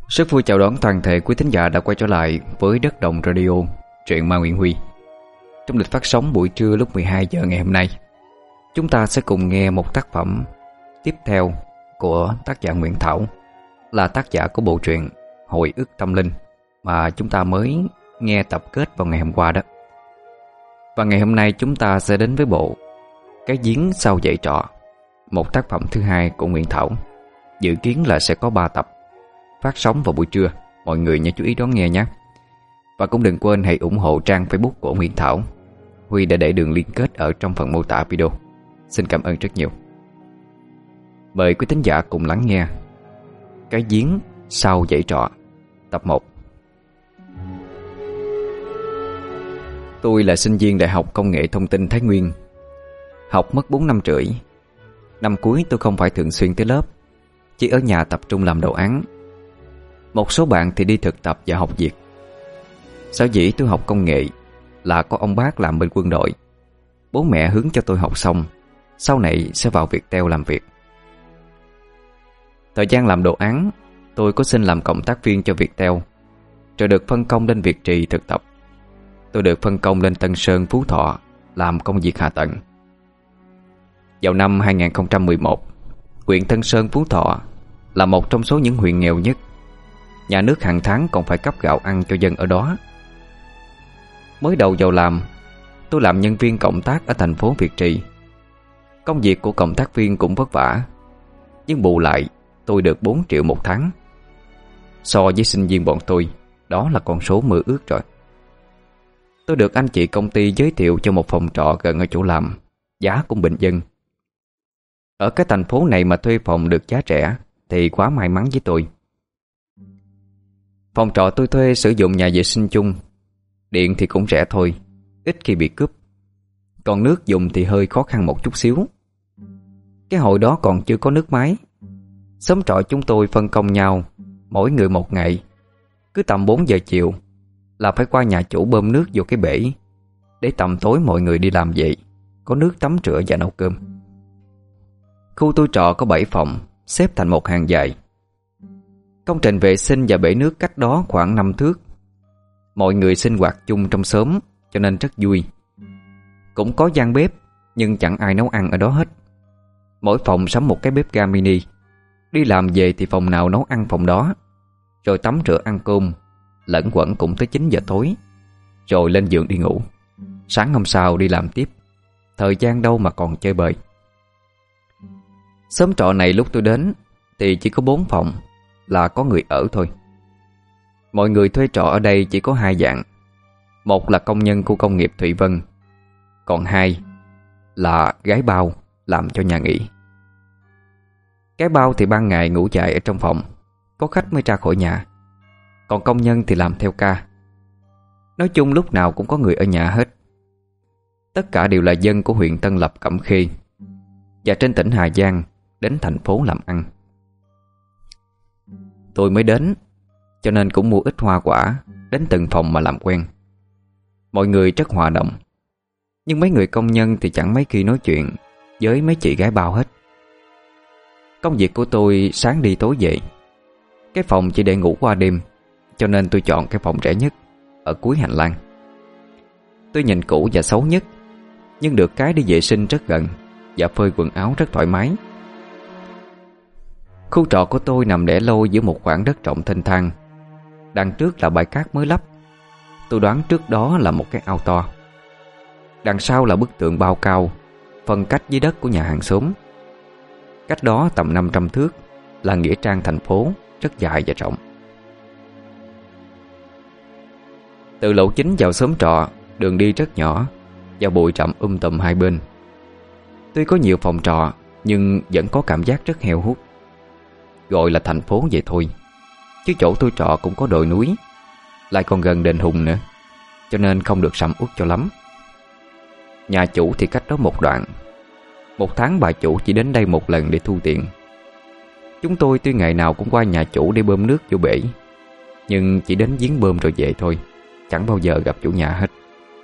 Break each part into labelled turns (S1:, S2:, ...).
S1: Rất vui chào đón toàn thể quý thính giả đã quay trở lại với Đất Đồng Radio, truyện ma Nguyễn Huy. Trong lịch phát sóng buổi trưa lúc 12 giờ ngày hôm nay, chúng ta sẽ cùng nghe một tác phẩm tiếp theo của tác giả Nguyễn Thảo, là tác giả của bộ truyện Hồi ức tâm linh mà chúng ta mới nghe tập kết vào ngày hôm qua đó. Và ngày hôm nay chúng ta sẽ đến với bộ Cái giếng sau dãy trọ, một tác phẩm thứ hai của Nguyễn Thảo. Dự kiến là sẽ có 3 tập phát sóng vào buổi trưa. Mọi người nhớ chú ý đón nghe nhé. Và cũng đừng quên hãy ủng hộ trang Facebook của Nguyễn Thảo. Huy đã để đường liên kết ở trong phần mô tả video. Xin cảm ơn rất nhiều. Mời quý thính giả cùng lắng nghe Cái giếng sau dãy trọ, tập 1. Tôi là sinh viên Đại học Công nghệ Thông tin Thái Nguyên. Học mất 4 năm rưỡi. Năm cuối tôi không phải thường xuyên tới lớp, chỉ ở nhà tập trung làm đồ án. Một số bạn thì đi thực tập và học việc. Sở dĩ tôi học công nghệ là có ông bác làm bên quân đội. Bố mẹ hướng cho tôi học xong, sau này sẽ vào Viettel làm việc. Thời gian làm đồ án, tôi có xin làm cộng tác viên cho Viettel, rồi được phân công lên Việt Trì thực tập. Tôi được phân công lên Tân Sơn, Phú Thọ làm công việc hạ tầng. Vào năm 2011, huyện Tân Sơn, Phú Thọ là một trong số những huyện nghèo nhất. Nhà nước hàng tháng còn phải cấp gạo ăn cho dân ở đó. Mới đầu vào làm, tôi làm nhân viên cộng tác ở thành phố Việt Trì. Công việc của cộng tác viên cũng vất vả, nhưng bù lại tôi được 4 triệu một tháng. So với sinh viên bọn tôi, đó là con số mơ ước rồi. Tôi được anh chị công ty giới thiệu cho một phòng trọ gần ở chỗ làm, giá cũng bình dân. Ở cái thành phố này mà thuê phòng được giá rẻ thì quá may mắn với tôi. Phòng trọ tôi thuê sử dụng nhà vệ sinh chung. Điện thì cũng rẻ thôi, ít khi bị cướp. Còn nước dùng thì hơi khó khăn một chút xíu. Cái hồi đó còn chưa có nước máy. Xóm trọ chúng tôi phân công nhau, mỗi người một ngày. Cứ tầm 4 giờ chiều là phải qua nhà chủ bơm nước vô cái bể, để tầm tối mọi người đi làm về có nước tắm rửa và nấu cơm. Khu tôi trọ có 7 phòng, xếp thành một hàng dài. Công trình vệ sinh và bể nước cách đó khoảng 5 thước. Mọi người sinh hoạt chung trong xóm, cho nên rất vui. Cũng có gian bếp, nhưng chẳng ai nấu ăn ở đó hết. Mỗi phòng sắm một cái bếp ga mini. Đi làm về thì phòng nào nấu ăn phòng đó, rồi tắm rửa ăn cơm, lẫn quẩn cũng tới 9 giờ tối, rồi lên giường đi ngủ. Sáng hôm sau đi làm tiếp. Thời gian đâu mà còn chơi bời. Xóm trọ này lúc tôi đến thì chỉ có 4 phòng, là có người ở thôi. Mọi người thuê trọ ở đây chỉ có 2 dạng. Một là công nhân khu công nghiệp Thụy Vân, còn 2 là gái bao làm cho nhà nghỉ. Gái bao thì ban ngày ngủ dại ở trong phòng, có khách mới ra khỏi nhà. Còn công nhân thì làm theo ca. Nói chung lúc nào cũng có người ở nhà hết. Tất cả đều là dân của huyện Tân Lập, Cẩm Khê và trên tỉnh Hà Giang đến thành phố làm ăn. Tôi mới đến, cho nên cũng mua ít hoa quả đến từng phòng mà làm quen. Mọi người rất hòa đồng, nhưng mấy người công nhân thì chẳng mấy khi nói chuyện với mấy chị gái bao hết. Công việc của tôi sáng đi tối về. Cái phòng chỉ để ngủ qua đêm, cho nên tôi chọn cái phòng rẻ nhất ở cuối hành lang. Tôi nhìn cũ và xấu nhất, nhưng được cái đi vệ sinh rất gần và phơi quần áo rất thoải mái. Khu trọ của tôi nằm đẻ lôi giữa một khoảng đất rộng thênh thang. Đằng trước là bãi cát mới lắp. Tôi đoán trước đó là một cái ao to. Đằng sau là bức tường bao cao, phân cách với đất của nhà hàng xóm. Cách đó tầm 500 thước là nghĩa trang thành phố, rất dài và rộng. Từ lỗ chính vào xóm trọ, đường đi rất nhỏ và bụi rậm tùm hai bên. Tuy có nhiều phòng trọ, nhưng vẫn có cảm giác rất heo hút. Gọi là thành phố vậy thôi, chứ chỗ tôi trọ cũng có đồi núi, lại còn gần đền Hùng nữa, cho nên không được sầm uất cho lắm. Nhà chủ thì cách đó một đoạn. Một tháng bà chủ chỉ đến đây một lần để thu tiền. Chúng tôi tuy ngày nào cũng qua nhà chủ để bơm nước vô bể, nhưng chỉ đến giếng bơm rồi về thôi, chẳng bao giờ gặp chủ nhà hết.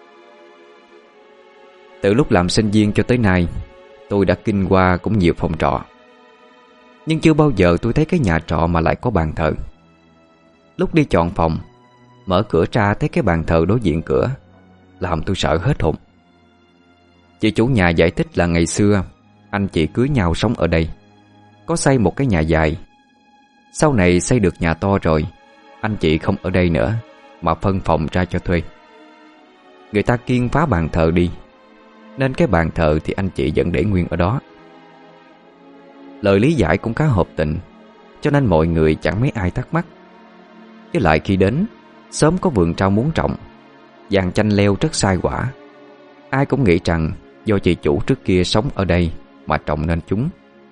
S1: Từ lúc làm sinh viên cho tới nay, tôi đã kinh qua cũng nhiều phòng trọ, nhưng chưa bao giờ tôi thấy cái nhà trọ mà lại có bàn thờ. Lúc đi chọn phòng, mở cửa ra thấy cái bàn thờ đối diện cửa, làm tôi sợ hết hồn. Chị chủ nhà giải thích là ngày xưa anh chị cưới nhau sống ở đây, có xây một cái nhà dài. Sau này xây được nhà to rồi, anh chị không ở đây nữa mà phân phòng ra cho thuê. Người ta kiêng phá bàn thờ đi, nên cái bàn thờ thì anh chị vẫn để nguyên ở đó. Lời lý giải cũng khá hợp tình, cho nên mọi người chẳng mấy ai thắc mắc. Với lại khi đến, sớm có vườn rau muống trồng, giàn chanh leo rất sai quả. Ai cũng nghĩ rằng do chị chủ trước kia sống ở đây mà trồng nên chúng.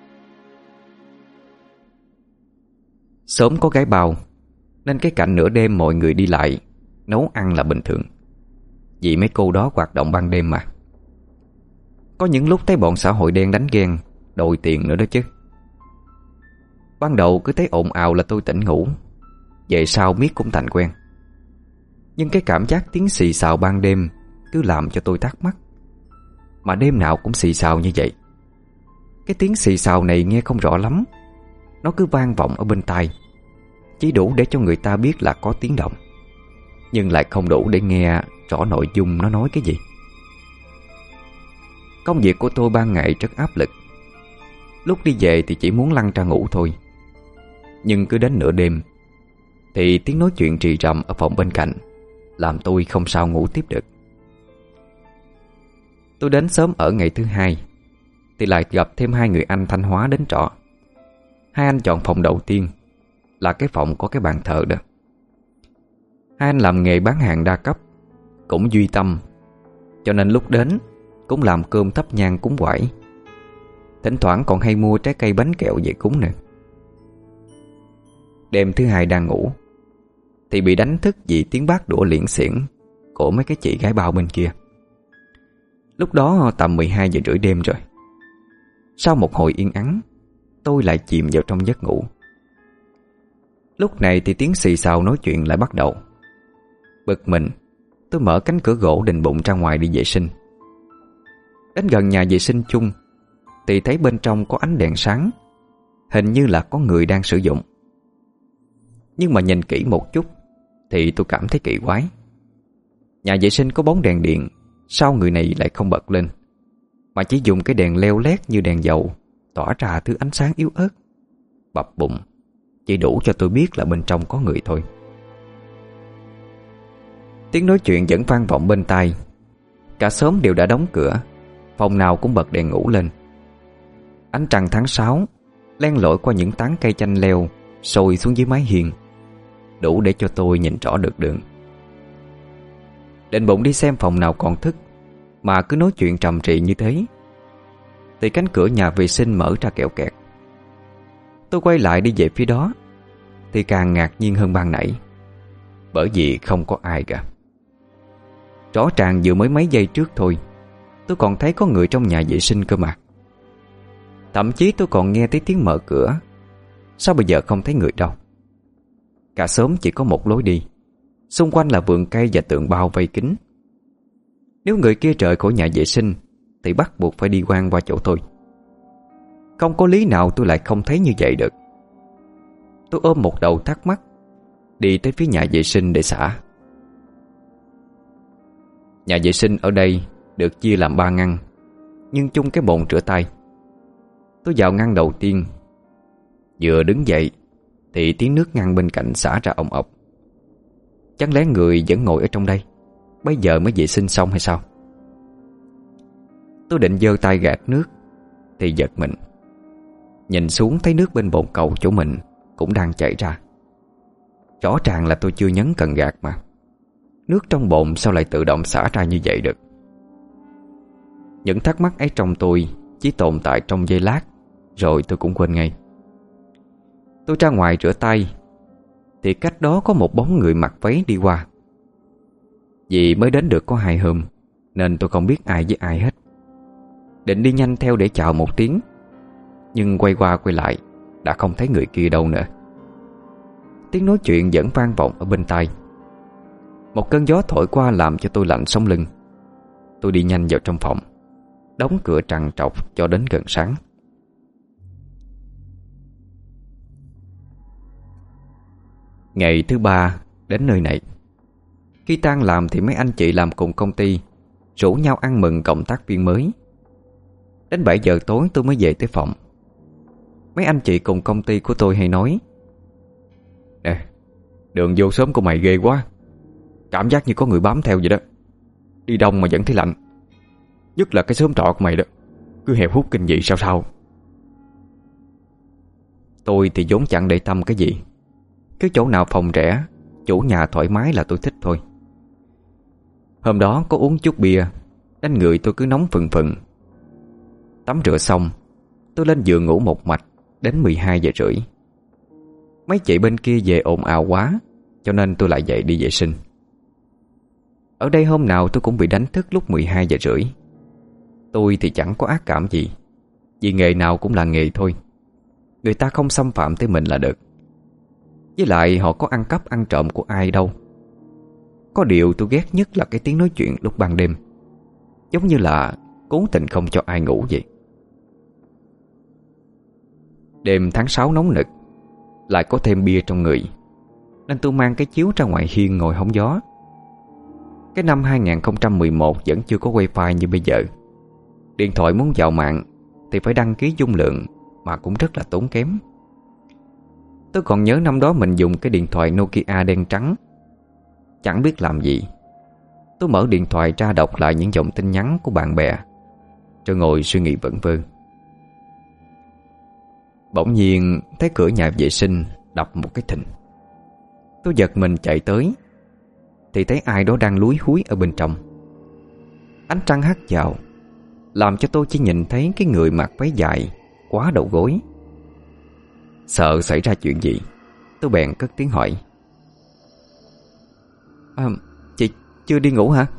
S1: Sớm có gái bao, nên cái cảnh nửa đêm mọi người đi lại nấu ăn là bình thường, vì mấy cô đó hoạt động ban đêm mà. Có những lúc thấy bọn xã hội đen đánh ghen, đòi tiền nữa đó chứ. Ban đầu cứ thấy ồn ào là tôi tỉnh ngủ, về sau miết cũng thành quen. Nhưng cái cảm giác tiếng xì xào ban đêm cứ làm cho tôi thắc mắc. Mà đêm nào cũng xì xào như vậy. Cái tiếng xì xào này nghe không rõ lắm, nó cứ vang vọng ở bên tai, chỉ đủ để cho người ta biết là có tiếng động, nhưng lại không đủ để nghe rõ nội dung nó nói cái gì. Công việc của tôi ban ngày rất áp lực. Lúc đi về thì chỉ muốn lăn ra ngủ thôi. Nhưng cứ đến nửa đêm thì tiếng nói chuyện rì rầm ở phòng bên cạnh làm tôi không sao ngủ tiếp được. Tôi đến sớm ở ngày thứ hai thì lại gặp thêm hai người anh Thanh Hóa đến trọ. Hai anh chọn phòng đầu tiên là cái phòng có cái bàn thờ đó. Hai anh làm nghề bán hàng đa cấp, cũng duy tâm, cho nên lúc đến cũng làm cơm thắp nhang cúng quải. Thỉnh thoảng còn hay mua trái cây bánh kẹo về cúng nữa. Đêm thứ hai đang ngủ thì bị đánh thức vì tiếng bát đũa liễn xiển của mấy cái chị gái bao bên kia. Lúc đó tầm 12 giờ rưỡi đêm rồi. Sau một hồi yên ắng, tôi lại chìm vào trong giấc ngủ. Lúc này thì tiếng xì xào nói chuyện lại bắt đầu. Bực mình, tôi mở cánh cửa gỗ định bụng ra ngoài đi vệ sinh. Đến gần nhà vệ sinh chung thì thấy bên trong có ánh đèn sáng, hình như là có người đang sử dụng. Nhưng mà nhìn kỹ một chút thì tôi cảm thấy kỳ quái. Nhà vệ sinh có bóng đèn điện, sao người này lại không bật lên, mà chỉ dùng cái đèn leo lét như đèn dầu, tỏa ra thứ ánh sáng yếu ớt, bập bụng, chỉ đủ cho tôi biết là bên trong có người thôi. Tiếng nói chuyện vẫn vang vọng bên tai. Cả xóm đều đã đóng cửa, phòng nào cũng bật đèn ngủ lên. Ánh trăng tháng 6 len lỏi qua những tán cây chanh leo sôi xuống dưới mái hiên, đủ để cho tôi nhìn rõ được đường. Định bụng đi xem phòng nào còn thức mà cứ nói chuyện trầm trì như thế, thì cánh cửa nhà vệ sinh mở ra kẹo kẹt. Tôi quay lại đi về phía đó thì càng ngạc nhiên hơn ban nãy, bởi vì không có ai cả. Rõ ràng vừa mới mấy giây trước thôi tôi còn thấy có người trong nhà vệ sinh cơ mà. Thậm chí tôi còn nghe thấy tiếng mở cửa. Sao bây giờ không thấy người đâu? Cả xóm chỉ có một lối đi, xung quanh là vườn cây và tường bao vây kín. Nếu người kia rời khỏi nhà vệ sinh thì bắt buộc phải đi ngang qua chỗ tôi. Không có lý nào tôi lại không thấy như vậy được. Tôi ôm một đầu thắc mắc, đi tới phía nhà vệ sinh để xả. Nhà vệ sinh ở đây được chia làm 3 ngăn, nhưng chung cái bồn rửa tay. Tôi vào ngăn đầu tiên. Vừa đứng dậy thì tiếng nước ngăn bên cạnh xả ra ồng ọc. Chẳng lẽ người vẫn ngồi ở trong đây, bây giờ mới vệ sinh xong hay sao? Tôi định giơ tay gạt nước thì giật mình. Nhìn xuống thấy nước bên bồn cầu chỗ mình cũng đang chảy ra. Rõ ràng là tôi chưa nhấn cần gạt mà. Nước trong bồn sao lại tự động xả ra như vậy được? Những thắc mắc ấy trong tôi chỉ tồn tại trong giây lát, rồi tôi cũng quên ngay. Tôi ra ngoài rửa tay thì cách đó có một bóng người mặc váy đi qua. Vì mới đến được có 2 hôm nên tôi không biết ai với ai hết. Định đi nhanh theo để chào một tiếng, nhưng quay qua quay lại đã không thấy người kia đâu nữa. Tiếng nói chuyện vẫn vang vọng ở bên tai. Một cơn gió thổi qua làm cho tôi lạnh sống lưng. Tôi đi nhanh vào trong phòng, đóng cửa trằn trọc cho đến gần sáng. Ngày thứ ba đến nơi này. Khi tan làm thì mấy anh chị làm cùng công ty rủ nhau ăn mừng cộng tác viên mới. Đến 7 giờ tối tôi mới về tới phòng. Mấy anh chị cùng công ty của tôi hay nói: "Nè, đường vô sớm của mày ghê quá. Cảm giác như có người bám theo vậy đó. Đi đông mà vẫn thấy lạnh. Nhất là cái xóm trọ của mày đó, cứ heo hút kinh dị sao sao." Tôi thì vốn chẳng để tâm cái gì. Cứ chỗ nào phòng rẻ, chủ nhà thoải mái là tôi thích thôi. Hôm đó có uống chút bia, nên người tôi cứ nóng phừng phừng. Tắm rửa xong, tôi lên giường ngủ một mạch đến 12 giờ rưỡi. Mấy chị bên kia về ồn ào quá, cho nên tôi lại dậy đi vệ sinh. Ở đây hôm nào tôi cũng bị đánh thức lúc 12 giờ rưỡi. Tôi thì chẳng có ác cảm gì, vì nghề nào cũng là nghề thôi. Người ta không xâm phạm tới mình là được. Với lại họ có ăn cắp ăn trộm của ai đâu. Có điều tôi ghét nhất là cái tiếng nói chuyện lúc ban đêm, giống như là cố tình không cho ai ngủ vậy. Đêm tháng 6 nóng nực, lại có thêm bia trong người, nên tôi mang cái chiếu ra ngoài hiên ngồi hóng gió. Cái năm 2011 vẫn chưa có wifi như bây giờ. Điện thoại muốn vào mạng thì phải đăng ký dung lượng, mà cũng rất là tốn kém. Tôi còn nhớ năm đó mình dùng cái điện thoại Nokia đen trắng. Chẳng biết làm gì, tôi mở điện thoại ra đọc lại những dòng tin nhắn của bạn bè, rồi ngồi suy nghĩ vẩn vơ. Bỗng nhiên thấy cửa nhà vệ sinh đập một cái thình. Tôi giật mình chạy tới, thì thấy ai đó đang lúi húi ở bên trong. Ánh trăng hắt vào, làm cho tôi chỉ nhìn thấy cái người mặc váy dài quá đầu gối. Sợ xảy ra chuyện gì, tôi bèn cất tiếng hỏi: Chị chưa đi ngủ hả?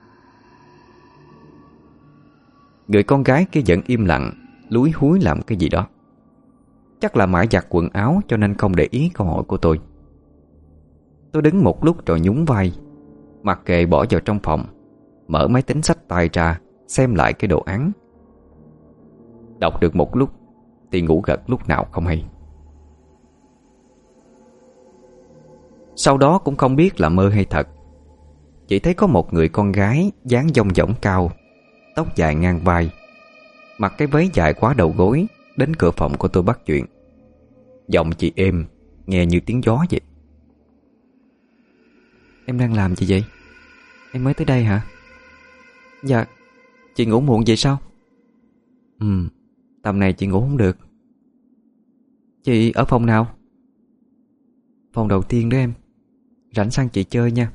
S1: Người con gái kia vẫn im lặng, lúi húi làm cái gì đó. Chắc là mãi giặt quần áo cho nên không để ý câu hỏi của tôi. Tôi đứng một lúc rồi nhún vai, mặc kệ bỏ vào trong phòng, mở máy tính xách tay ra xem lại cái đồ án. Đọc được một lúc thì ngủ gật lúc nào không hay. Sau đó cũng không biết là mơ hay thật, chỉ thấy có một người con gái dáng dong dỏng cao, tóc dài ngang vai, mặc cái váy dài quá đầu gối, đến cửa phòng của tôi bắt chuyện. Giọng chị êm, nghe như tiếng gió vậy: "Em đang làm gì vậy? Em mới tới đây hả?" "Dạ, chị ngủ muộn vậy sao?" Tầm này chị ngủ không được." "Chị ở phòng nào?" "Phòng đầu tiên đó em. Rảnh sang chị chơi nha."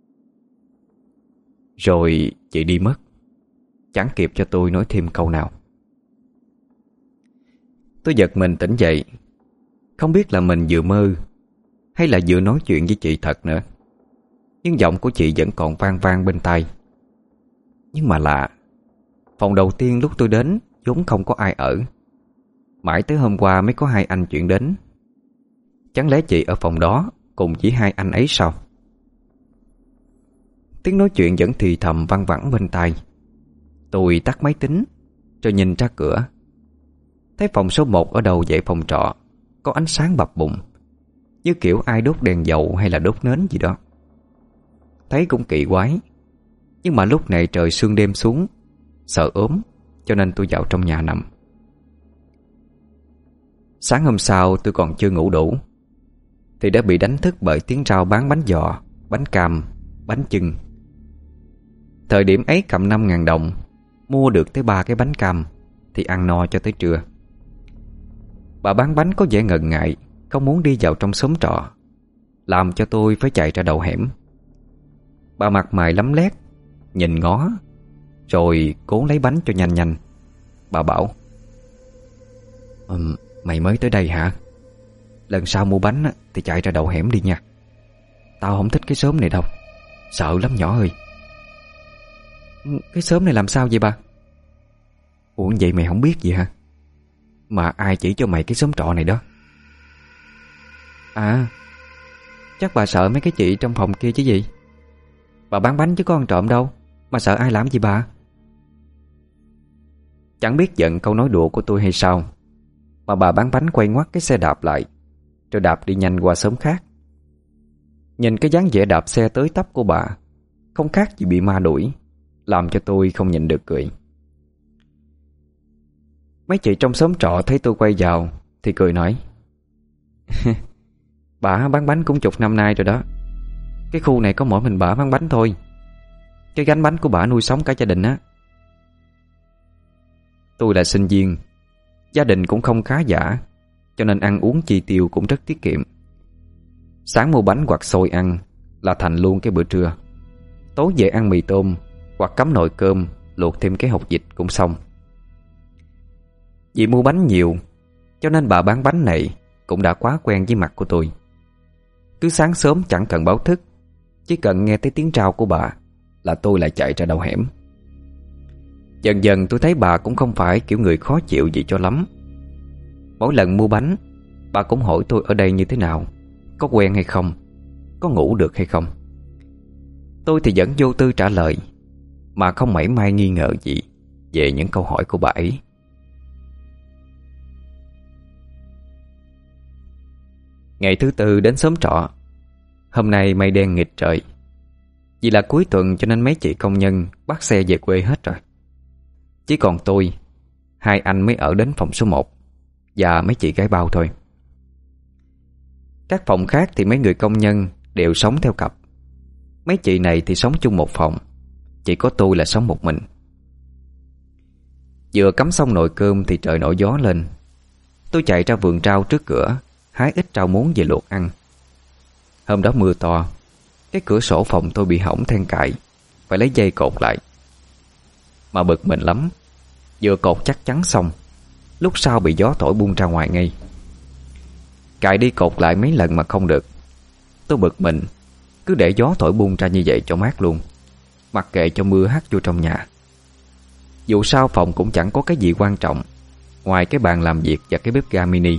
S1: Rồi chị đi mất, chẳng kịp cho tôi nói thêm câu nào. Tôi giật mình tỉnh dậy, không biết là mình vừa mơ hay là vừa nói chuyện với chị thật nữa. Nhưng giọng của chị vẫn còn vang vang bên tai. Nhưng mà lạ, phòng đầu tiên lúc tôi đến vốn không có ai ở. Mãi tới hôm qua mới có hai anh chuyển đến. Chẳng lẽ chị ở phòng đó cùng chỉ hai anh ấy sao? Tiếng nói chuyện vẫn thì thầm văng vẳng bên tai. Tôi tắt máy tính rồi nhìn ra cửa, thấy phòng số 1 ở đầu dãy phòng trọ có ánh sáng bập bùng, như kiểu ai đốt đèn dầu hay là đốt nến gì đó. Thấy cũng kỳ quái, nhưng mà lúc này trời sương đêm xuống, sợ ốm cho nên tôi vào trong nhà nằm. Sáng hôm sau tôi còn chưa ngủ đủ thì đã bị đánh thức bởi tiếng rao bán bánh giò, bánh cam, bánh chưng. Thời điểm ấy cầm 5.000 đồng mua được tới 3 cái bánh cam thì ăn no cho tới trưa. Bà bán bánh có vẻ ngần ngại, không muốn đi vào trong xóm trọ, làm cho tôi phải chạy ra đầu hẻm. Bà mặt mày lấm lét, nhìn ngó, rồi cố lấy bánh cho nhanh nhanh. Bà bảo: Mày mới tới đây hả? Lần sau mua bánh thì chạy ra đầu hẻm đi nha. Tao không thích cái xóm này đâu, sợ lắm nhỏ ơi." "Cái xóm này làm sao vậy bà?" "Ủa vậy mày không biết gì hả? Mà ai chỉ cho mày cái xóm trọ này đó?" "À, chắc bà sợ mấy cái chị trong phòng kia chứ gì. Bà bán bánh chứ có ăn trộm đâu, mà sợ ai làm gì bà?" Chẳng biết giận câu nói đùa của tôi hay sao, mà bà bán bánh quay ngoắt cái xe đạp lại, rồi đạp đi nhanh qua xóm khác. Nhìn cái dáng vẻ đạp xe tới tấp của bà không khác gì bị ma đuổi, làm cho tôi không nhịn được cười. Mấy chị trong xóm trọ thấy tôi quay vào thì cười nói: Bà bán bánh cũng chục năm nay rồi đó. Cái khu này có mỗi mình bà bán bánh thôi. Cái gánh bánh của bà nuôi sống cả gia đình á. Tôi là sinh viên, gia đình cũng không khá giả, cho nên ăn uống chi tiêu cũng rất tiết kiệm. Sáng mua bánh hoặc xôi ăn là thành luôn cái bữa trưa. Tối về ăn mì tôm hoặc cắm nồi cơm, luộc thêm cái hột vịt cũng xong. Vì mua bánh nhiều cho nên bà bán bánh này cũng đã quá quen với mặt của tôi. Cứ sáng sớm chẳng cần báo thức, chỉ cần nghe thấy tiếng rao của bà là tôi lại chạy ra đầu hẻm. Dần dần tôi thấy bà cũng không phải kiểu người khó chịu gì cho lắm. Mỗi lần mua bánh, bà cũng hỏi tôi ở đây như thế nào, có quen hay không, có ngủ được hay không. Tôi thì vẫn vô tư trả lời, mà không mảy may nghi ngờ gì về những câu hỏi của bà ấy. Ngày thứ tư đến xóm trọ. Hôm nay mây đen nghịch trời. Vì là cuối tuần cho nên mấy chị công nhân bắt xe về quê hết rồi. Chỉ còn tôi, hai anh mới ở đến phòng số 1 và mấy chị gái bao thôi. Các phòng khác thì mấy người công nhân đều sống theo cặp. Mấy chị này thì sống chung một phòng, chỉ có tôi là sống một mình. Vừa cắm xong nồi cơm thì trời nổi gió lên. Tôi chạy ra vườn rau trước cửa, hái ít rau muống về luộc ăn. Hôm đó mưa to, cái cửa sổ phòng tôi bị hỏng then cài, phải lấy dây cột lại. Mà bực mình lắm, vừa cột chắc chắn xong, lúc sau bị gió thổi bung ra ngoài ngay. Cài đi cột lại mấy lần mà không được. Tôi bực mình, cứ để gió thổi bung ra như vậy cho mát luôn, mặc kệ cho mưa hắt vô trong nhà. Dù sao phòng cũng chẳng có cái gì quan trọng ngoài cái bàn làm việc và cái bếp ga mini.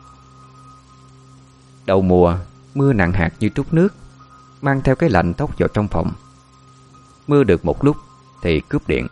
S1: Đầu mùa, mưa nặng hạt như trút nước, mang theo cái lạnh tốc vào trong phòng. Mưa được một lúc thì cúp điện.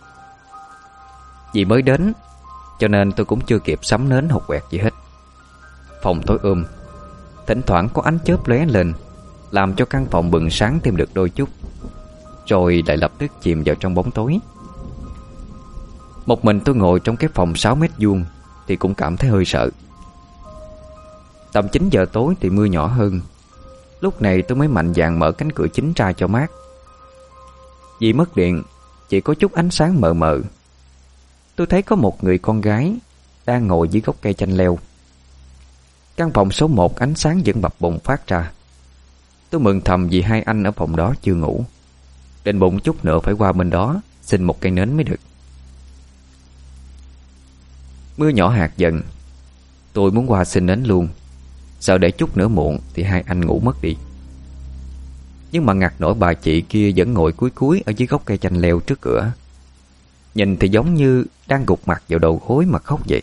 S1: Vì mới đến cho nên tôi cũng chưa kịp sắm nến hột quẹt gì hết. Phòng tối thỉnh thoảng có ánh chớp lóe lên, làm cho căn phòng bừng sáng thêm được đôi chút, rồi lại lập tức chìm vào trong bóng tối. Một mình tôi ngồi trong cái phòng 6 mét vuông thì cũng cảm thấy hơi sợ. Tầm 9 giờ tối thì mưa nhỏ hơn. Lúc này tôi mới mạnh dạn mở cánh cửa chính ra cho mát. Vì mất điện, chỉ có chút ánh sáng mờ mờ. Tôi thấy có một người con gái đang ngồi dưới gốc cây chanh leo. Căn phòng số 1 ánh sáng vẫn bập bùng phát ra. Tôi mừng thầm vì hai anh ở phòng đó chưa ngủ, định bụng chút nữa phải qua bên đó xin một cây nến mới được. Mưa nhỏ hạt dần. Tôi muốn qua xin nến luôn, sợ để chút nữa muộn thì hai anh ngủ mất đi. Nhưng mà ngặt nổi bà chị kia vẫn ngồi cúi cúi ở dưới gốc cây chanh leo trước cửa. Nhìn thì giống như đang gục mặt vào đầu gối mà khóc vậy.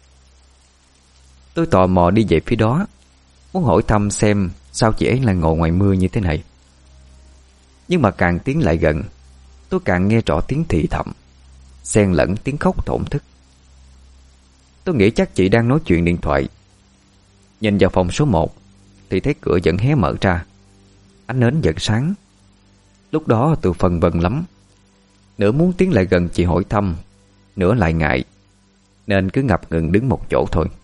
S1: Tôi tò mò đi về phía đó, muốn hỏi thăm xem sao chị ấy lại ngồi ngoài mưa như thế này. Nhưng mà càng tiến lại gần, tôi càng nghe rõ tiếng thì thầm, xen lẫn tiếng khóc thổn thức. Tôi nghĩ chắc chị đang nói chuyện điện thoại. Nhìn vào phòng số 1 thì thấy cửa vẫn hé mở ra, ánh nến vẫn sáng. Lúc đó tôi phân vân lắm, nửa muốn tiến lại gần chị hỏi thăm, nửa lại ngại, nên cứ ngập ngừng đứng một chỗ thôi.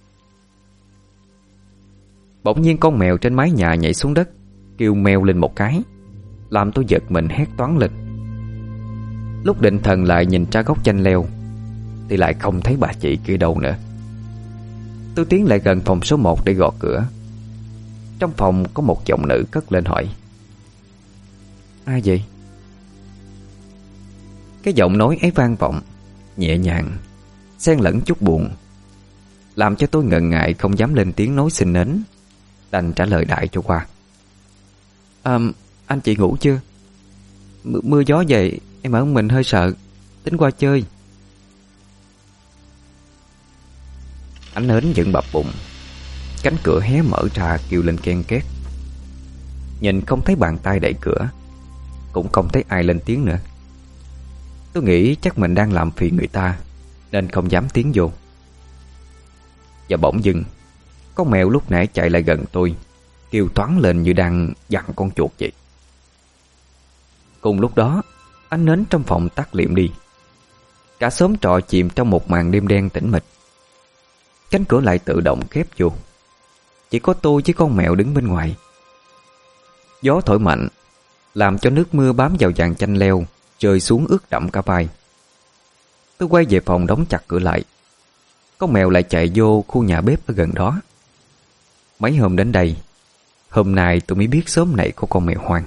S1: Bỗng nhiên con mèo trên mái nhà nhảy xuống đất, kêu meo lên một cái, làm tôi giật mình hét toáng lên. Lúc định thần lại nhìn ra gốc chanh leo thì lại không thấy bà chị kia đâu nữa. Tôi tiến lại gần phòng số 1 để gõ cửa. Trong phòng có một giọng nữ cất lên hỏi: "Ai vậy?" Cái giọng nói ấy vang vọng, nhẹ nhàng, xen lẫn chút buồn, làm cho tôi ngần ngại không dám lên tiếng nói xin nến, đành trả lời đại cho qua. Anh chị ngủ chưa? Mưa gió vậy, em ở mình hơi sợ, tính qua chơi." Ánh nến vẫn bập bùng, cánh cửa hé mở ra kêu lên ken két. Nhìn không thấy bàn tay đẩy cửa, cũng không thấy ai lên tiếng nữa. Tôi nghĩ chắc mình đang làm phiền người ta nên không dám tiến vô. Và bỗng dưng, con mèo lúc nãy chạy lại gần tôi, kêu toáng lên như đang dằn con chuột vậy. Cùng lúc đó, ánh nến trong phòng tắt liệm đi. Cả xóm trọ chìm trong một màn đêm đen tĩnh mịch. Cánh cửa lại tự động khép vô. Chỉ có tôi với con mèo đứng bên ngoài. Gió thổi mạnh, làm cho nước mưa bám vào vàng chanh leo rơi xuống ướt đẫm cả vai. Tôi quay về phòng đóng chặt cửa lại. Con mèo lại chạy vô khu nhà bếp ở gần đó. Mấy hôm đến đây, hôm nay tôi mới biết xóm này có con mèo hoang.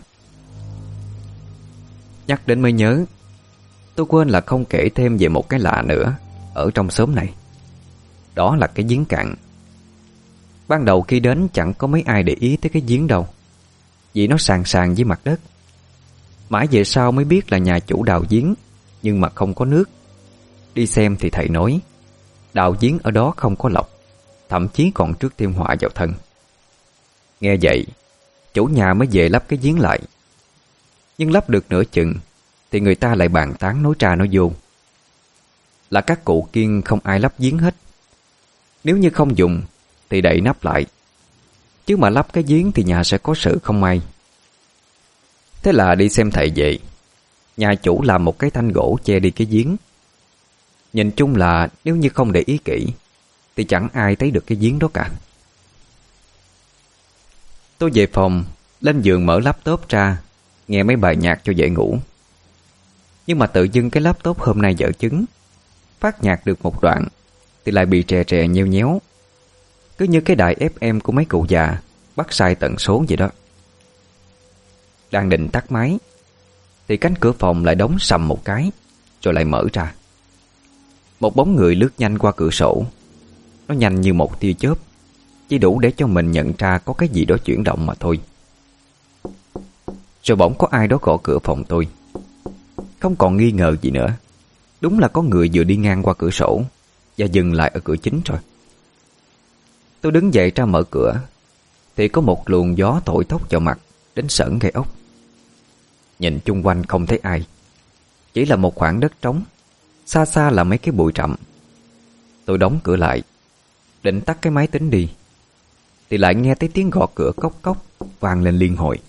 S1: Nhắc đến mới nhớ, tôi quên là không kể thêm về một cái lạ nữa ở trong xóm này. Đó là cái giếng cạn. Ban đầu khi đến chẳng có mấy ai để ý tới cái giếng đâu, vì nó sàn sàn với mặt đất. Mãi về sau mới biết là nhà chủ đào giếng, nhưng mà không có nước. Đi xem thì thầy nói đào giếng ở đó không có lọc, thậm chí còn trước thêm họa vào thân. Nghe vậy, chủ nhà mới về lắp cái giếng lại. Nhưng lắp được nửa chừng thì người ta lại bàn tán nói ra nói vô. Là các cụ kiêng không ai lắp giếng hết. Nếu như không dùng thì đậy nắp lại, chứ mà lắp cái giếng thì nhà sẽ có sự không may. Thế là đi xem thầy về, nhà chủ làm một cái thanh gỗ che đi cái giếng. Nhìn chung là nếu như không để ý kỹ thì chẳng ai thấy được cái giếng đó cả. Tôi về phòng, lên giường mở laptop ra, nghe mấy bài nhạc cho dễ ngủ. Nhưng mà tự dưng cái laptop hôm nay dở chứng. Phát nhạc được một đoạn thì lại bị trè trè nheo nhéo, cứ như cái đài FM của mấy cụ già bắt sai tần số vậy đó. Đang định tắt máy thì cánh cửa phòng lại đóng sầm một cái, rồi lại mở ra. Một bóng người lướt nhanh qua cửa sổ. Nó nhanh như một tia chớp, chỉ đủ để cho mình nhận ra có cái gì đó chuyển động mà thôi. Rồi bỗng có ai đó gõ cửa phòng tôi. Không còn nghi ngờ gì nữa, đúng là có người vừa đi ngang qua cửa sổ và dừng lại ở cửa chính rồi. Tôi đứng dậy ra mở cửa thì có một luồng gió thổi thốc vào mặt đến sởn gai ốc. Nhìn chung quanh không thấy ai, chỉ là một khoảng đất trống, xa xa là mấy cái bụi rậm. Tôi đóng cửa lại, định tắt cái máy tính đi, thì lại nghe thấy tiếng gõ cửa cốc cốc vang lên liên hồi.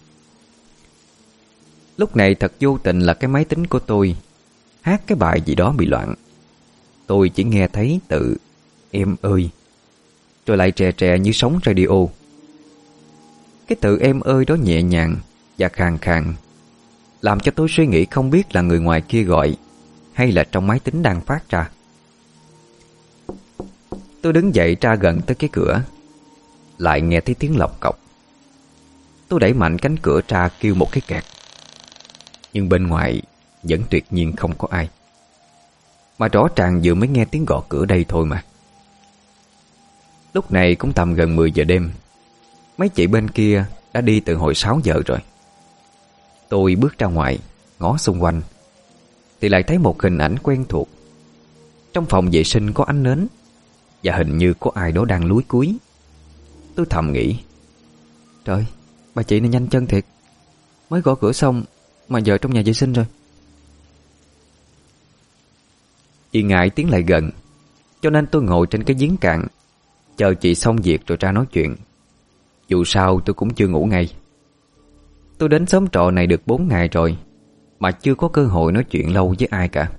S1: Lúc này thật vô tình là cái máy tính của tôi hát cái bài gì đó bị loạn. Tôi chỉ nghe thấy từ "em ơi", rồi lại trè trè như sóng radio. Cái từ "em ơi" đó nhẹ nhàng và khàn khàn, làm cho tôi suy nghĩ không biết là người ngoài kia gọi hay là trong máy tính đang phát ra. Tôi đứng dậy ra gần tới cái cửa, lại nghe thấy tiếng lọc cọc. Tôi đẩy mạnh cánh cửa ra kêu một cái kẹt, nhưng bên ngoài vẫn tuyệt nhiên không có ai. Mà rõ ràng vừa mới nghe tiếng gõ cửa đây thôi mà. Lúc này cũng tầm gần 10 giờ đêm. Mấy chị bên kia đã đi từ hồi 6 giờ rồi. Tôi bước ra ngoài, ngó xung quanh thì lại thấy một hình ảnh quen thuộc. Trong phòng vệ sinh có ánh nến, và hình như có ai đó đang lúi cúi. Tôi thầm nghĩ, trời, bà chị này nhanh chân thiệt, mới gõ cửa xong mà giờ trong nhà vệ sinh rồi. Chị ngại tiến lại gần, cho nên tôi ngồi trên cái giếng cạn, chờ chị xong việc rồi ra nói chuyện. Dù sao tôi cũng chưa ngủ ngay. Tôi đến xóm trọ này được 4 ngày rồi mà chưa có cơ hội nói chuyện lâu với ai cả.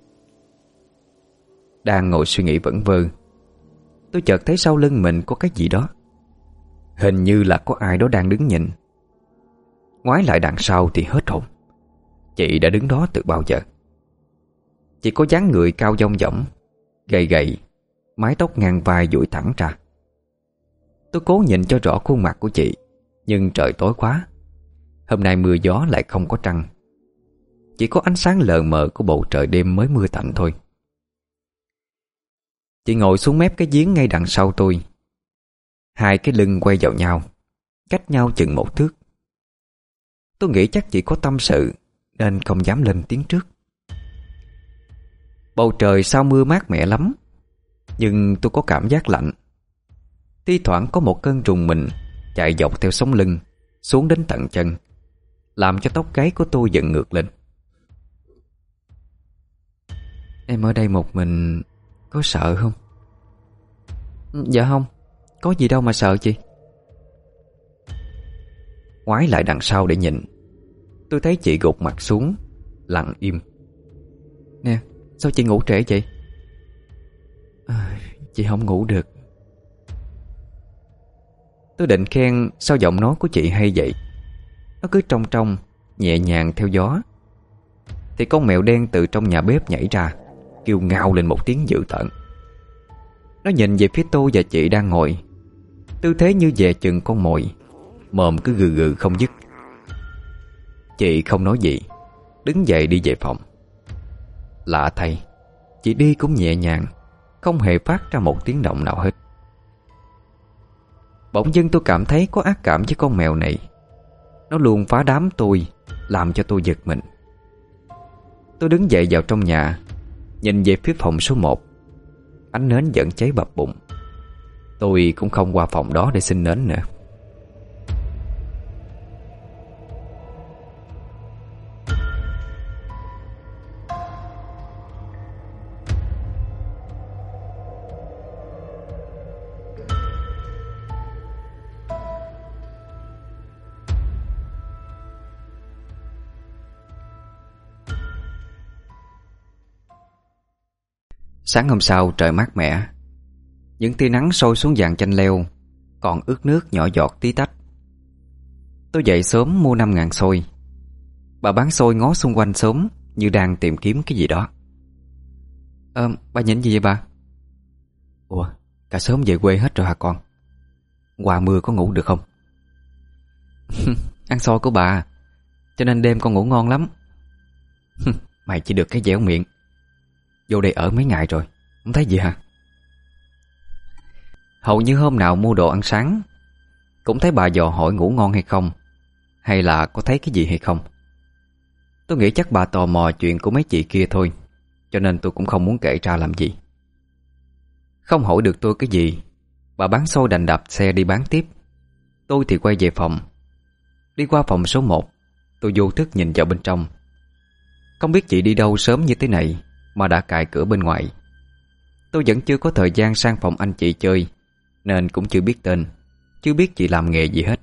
S1: Đang ngồi suy nghĩ vẩn vơ, tôi chợt thấy sau lưng mình có cái gì đó. Hình như là có ai đó đang đứng nhìn. Ngoái lại đằng sau thì hết hồn. Chị đã đứng đó từ bao giờ. Chị có dáng người cao dong dỏng, gầy gầy, mái tóc ngang vai duỗi thẳng ra. Tôi cố nhìn cho rõ khuôn mặt của chị, nhưng trời tối quá. Hôm nay mưa gió lại không có trăng, chỉ có ánh sáng lờ mờ của bầu trời đêm mới mưa tạnh thôi. Chị ngồi xuống mép cái giếng ngay đằng sau tôi. Hai cái lưng quay vào nhau, cách nhau chừng 1 thước. Tôi nghĩ chắc chị có tâm sự nên không dám lên tiếng trước. Bầu trời sau mưa mát mẻ lắm, nhưng tôi có cảm giác lạnh. Thi thoảng có một cơn rùng mình chạy dọc theo sống lưng xuống đến tận chân, làm cho tóc gáy của tôi dựng ngược lên. Em ở đây một mình, có sợ không? Dạ không, có gì đâu mà sợ chị. Ngoái lại đằng sau để nhìn, tôi thấy chị gục mặt xuống, lặng im. Nè, sao chị ngủ trễ vậy? Chị không ngủ được. Tôi định khen sao giọng nói của chị hay vậy. Nó cứ trong trong, nhẹ nhàng theo gió. Thì con mèo đen từ trong nhà bếp nhảy ra, kêu ngao lên một tiếng dữ tợn. Nó nhìn về phía tôi và chị đang ngồi, tư thế như dè chừng con mồi, mồm cứ gừ gừ không dứt. Chị không nói gì, đứng dậy đi về phòng. Lạ thay, chị đi cũng nhẹ nhàng, không hề phát ra một tiếng động nào hết. Bỗng dưng tôi cảm thấy có ác cảm với con mèo này. Nó luôn phá đám tôi, làm cho tôi giật mình. Tôi đứng dậy vào trong nhà, nhìn về phía phòng số 1. Ánh nến vẫn cháy bập bùng. Tôi cũng không qua phòng đó để xin nến nữa. Sáng hôm sau trời mát mẻ. Những tia nắng soi xuống vàng chanh leo, còn ướt nước nhỏ giọt tí tách. Tôi dậy sớm mua 5.000 xôi. Bà bán xôi ngó xung quanh xóm như đang tìm kiếm cái gì đó. Bà nhìn gì vậy bà? Ủa, cả xóm về quê hết rồi hả con? Qua mưa có ngủ được không? Ăn xôi của bà, cho nên đêm con ngủ ngon lắm. Mày chỉ được cái dẻo miệng. Vô đây ở mấy ngày rồi, không thấy gì hả? Hầu như hôm nào mua đồ ăn sáng cũng thấy bà dò hỏi ngủ ngon hay không, hay là có thấy cái gì hay không. Tôi nghĩ chắc bà tò mò chuyện của mấy chị kia thôi, cho nên tôi cũng không muốn kể ra làm gì. Không hỏi được tôi cái gì, bà bán xôi đành đạp xe đi bán tiếp. Tôi thì quay về phòng. Đi qua phòng số 1, tôi vô thức nhìn vào bên trong. Không biết chị đi đâu sớm như thế này mà đã cài cửa bên ngoài. Tôi vẫn chưa có thời gian sang phòng anh chị chơi, nên cũng chưa biết tên, chưa biết chị làm nghề gì hết.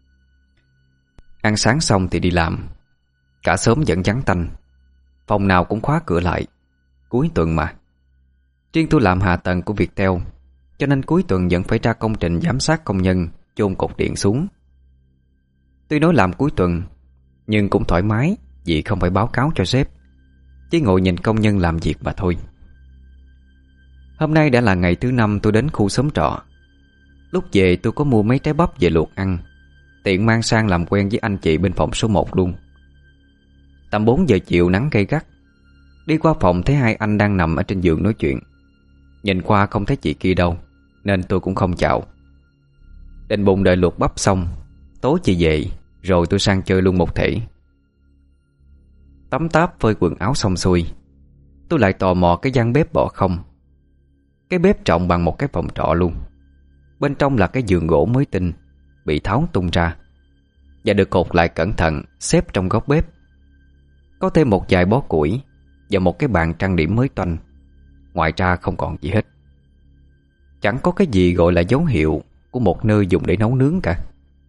S1: Ăn sáng xong thì đi làm. Cả xóm vẫn vắng tanh, phòng nào cũng khóa cửa lại. Cuối tuần mà. Riêng tôi làm hạ tầng của Viettel, cho nên cuối tuần vẫn phải ra công trình giám sát công nhân chôn cột điện xuống. Tuy nói làm cuối tuần, nhưng cũng thoải mái vì không phải báo cáo cho sếp, chỉ ngồi nhìn công nhân làm việc mà thôi. Hôm nay đã là ngày thứ 5 tôi đến khu xóm trọ. Lúc về tôi có mua mấy trái bắp về luộc ăn, tiện mang sang làm quen với anh chị bên phòng số 1 luôn. Tầm 4 giờ chiều nắng gay gắt. Đi qua phòng thấy hai anh đang nằm ở trên giường nói chuyện. Nhìn qua không thấy chị kia đâu, nên tôi cũng không chào. Định bụng đợi luộc bắp xong, tối chị về rồi tôi sang chơi luôn một thể. Tắm táp phơi quần áo xong xuôi, tôi lại tò mò cái gian bếp bỏ không. Cái bếp rộng bằng một cái phòng trọ luôn. Bên trong là cái giường gỗ mới tinh, bị tháo tung ra và được cột lại cẩn thận, xếp trong góc bếp. Có thêm một vài bó củi và một cái bàn trang điểm mới toanh. Ngoài ra không còn gì hết. Chẳng có cái gì gọi là dấu hiệu của một nơi dùng để nấu nướng cả.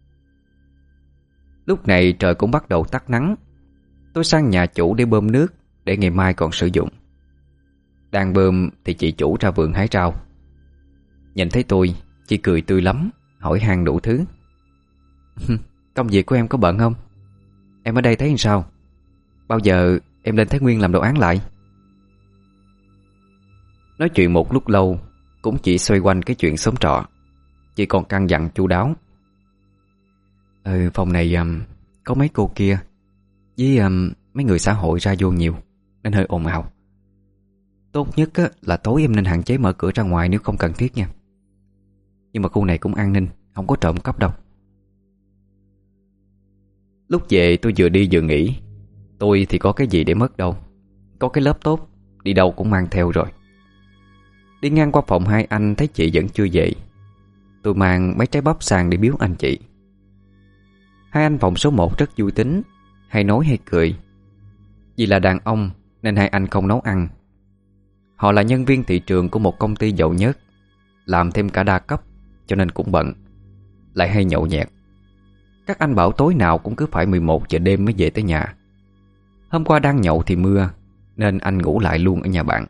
S1: Lúc này trời cũng bắt đầu tắt nắng. Tôi sang nhà chủ để bơm nước, để ngày mai còn sử dụng. Đang bơm thì chị chủ ra vườn hái rau. Nhìn thấy tôi, chị cười tươi lắm, hỏi han đủ thứ. Công việc của em có bận không? Em ở đây thấy làm sao? Bao giờ em lên Thái Nguyên làm đồ án lại? Nói chuyện một lúc lâu cũng chỉ xoay quanh cái chuyện xóm trọ. Chị còn căn dặn chu đáo. Phòng này có mấy cô kia với mấy người xã hội ra vô nhiều, nên hơi ồn ào. Tốt nhất là tối em nên hạn chế mở cửa ra ngoài nếu không cần thiết nha. Nhưng mà khu này cũng an ninh, không có trộm cắp đâu. Lúc về tôi vừa đi vừa nghĩ. Tôi thì có cái gì để mất đâu. Có cái laptop, đi đâu cũng mang theo rồi. Đi ngang qua phòng hai anh thấy chị vẫn chưa về. Tôi mang mấy trái bắp sang để biếu anh chị. Hai anh phòng số 1 rất vui tính, hay nói hay cười. Vì là đàn ông nên hai anh không nấu ăn. Họ là nhân viên thị trường của một công ty dầu nhớt, làm thêm cả đa cấp, cho nên cũng bận, lại hay nhậu nhẹt. Các anh bảo tối nào cũng cứ phải 11 giờ đêm mới về tới nhà. Hôm qua đang nhậu thì mưa, nên anh ngủ lại luôn ở nhà bạn.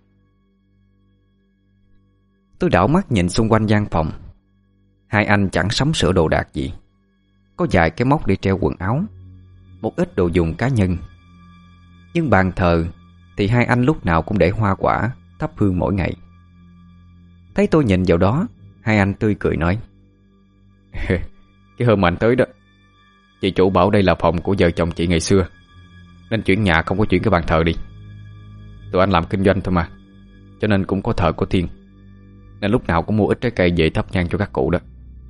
S1: Tôi đảo mắt nhìn xung quanh gian phòng. Hai anh chẳng sắm sửa đồ đạc gì. Có vài cái móc để treo quần áo, một ít đồ dùng cá nhân. Nhưng bàn thờ thì hai anh lúc nào cũng để hoa quả, thắp hương mỗi ngày. Thấy tôi nhìn vào đó, hai anh tươi cười nói: Cái hôm mà anh tới đó, chị chủ bảo đây là phòng của vợ chồng chị ngày xưa, nên chuyển nhà không có chuyển cái bàn thờ đi. Tụi anh làm kinh doanh thôi mà, cho nên cũng có thờ có thiêng, nên lúc nào cũng mua ít trái cây về thắp nhang cho các cụ đó.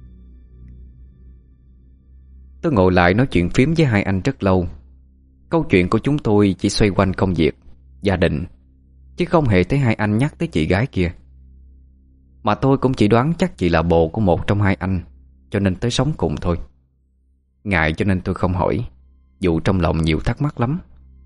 S1: Tôi ngồi lại nói chuyện phím với hai anh rất lâu. Câu chuyện của chúng tôi chỉ xoay quanh công việc, gia đình, chứ không hề thấy hai anh nhắc tới chị gái kia. Mà tôi cũng chỉ đoán chắc chị là bồ của một trong hai anh, cho nên tới sống cùng thôi. Ngại cho nên tôi không hỏi, dù trong lòng nhiều thắc mắc lắm.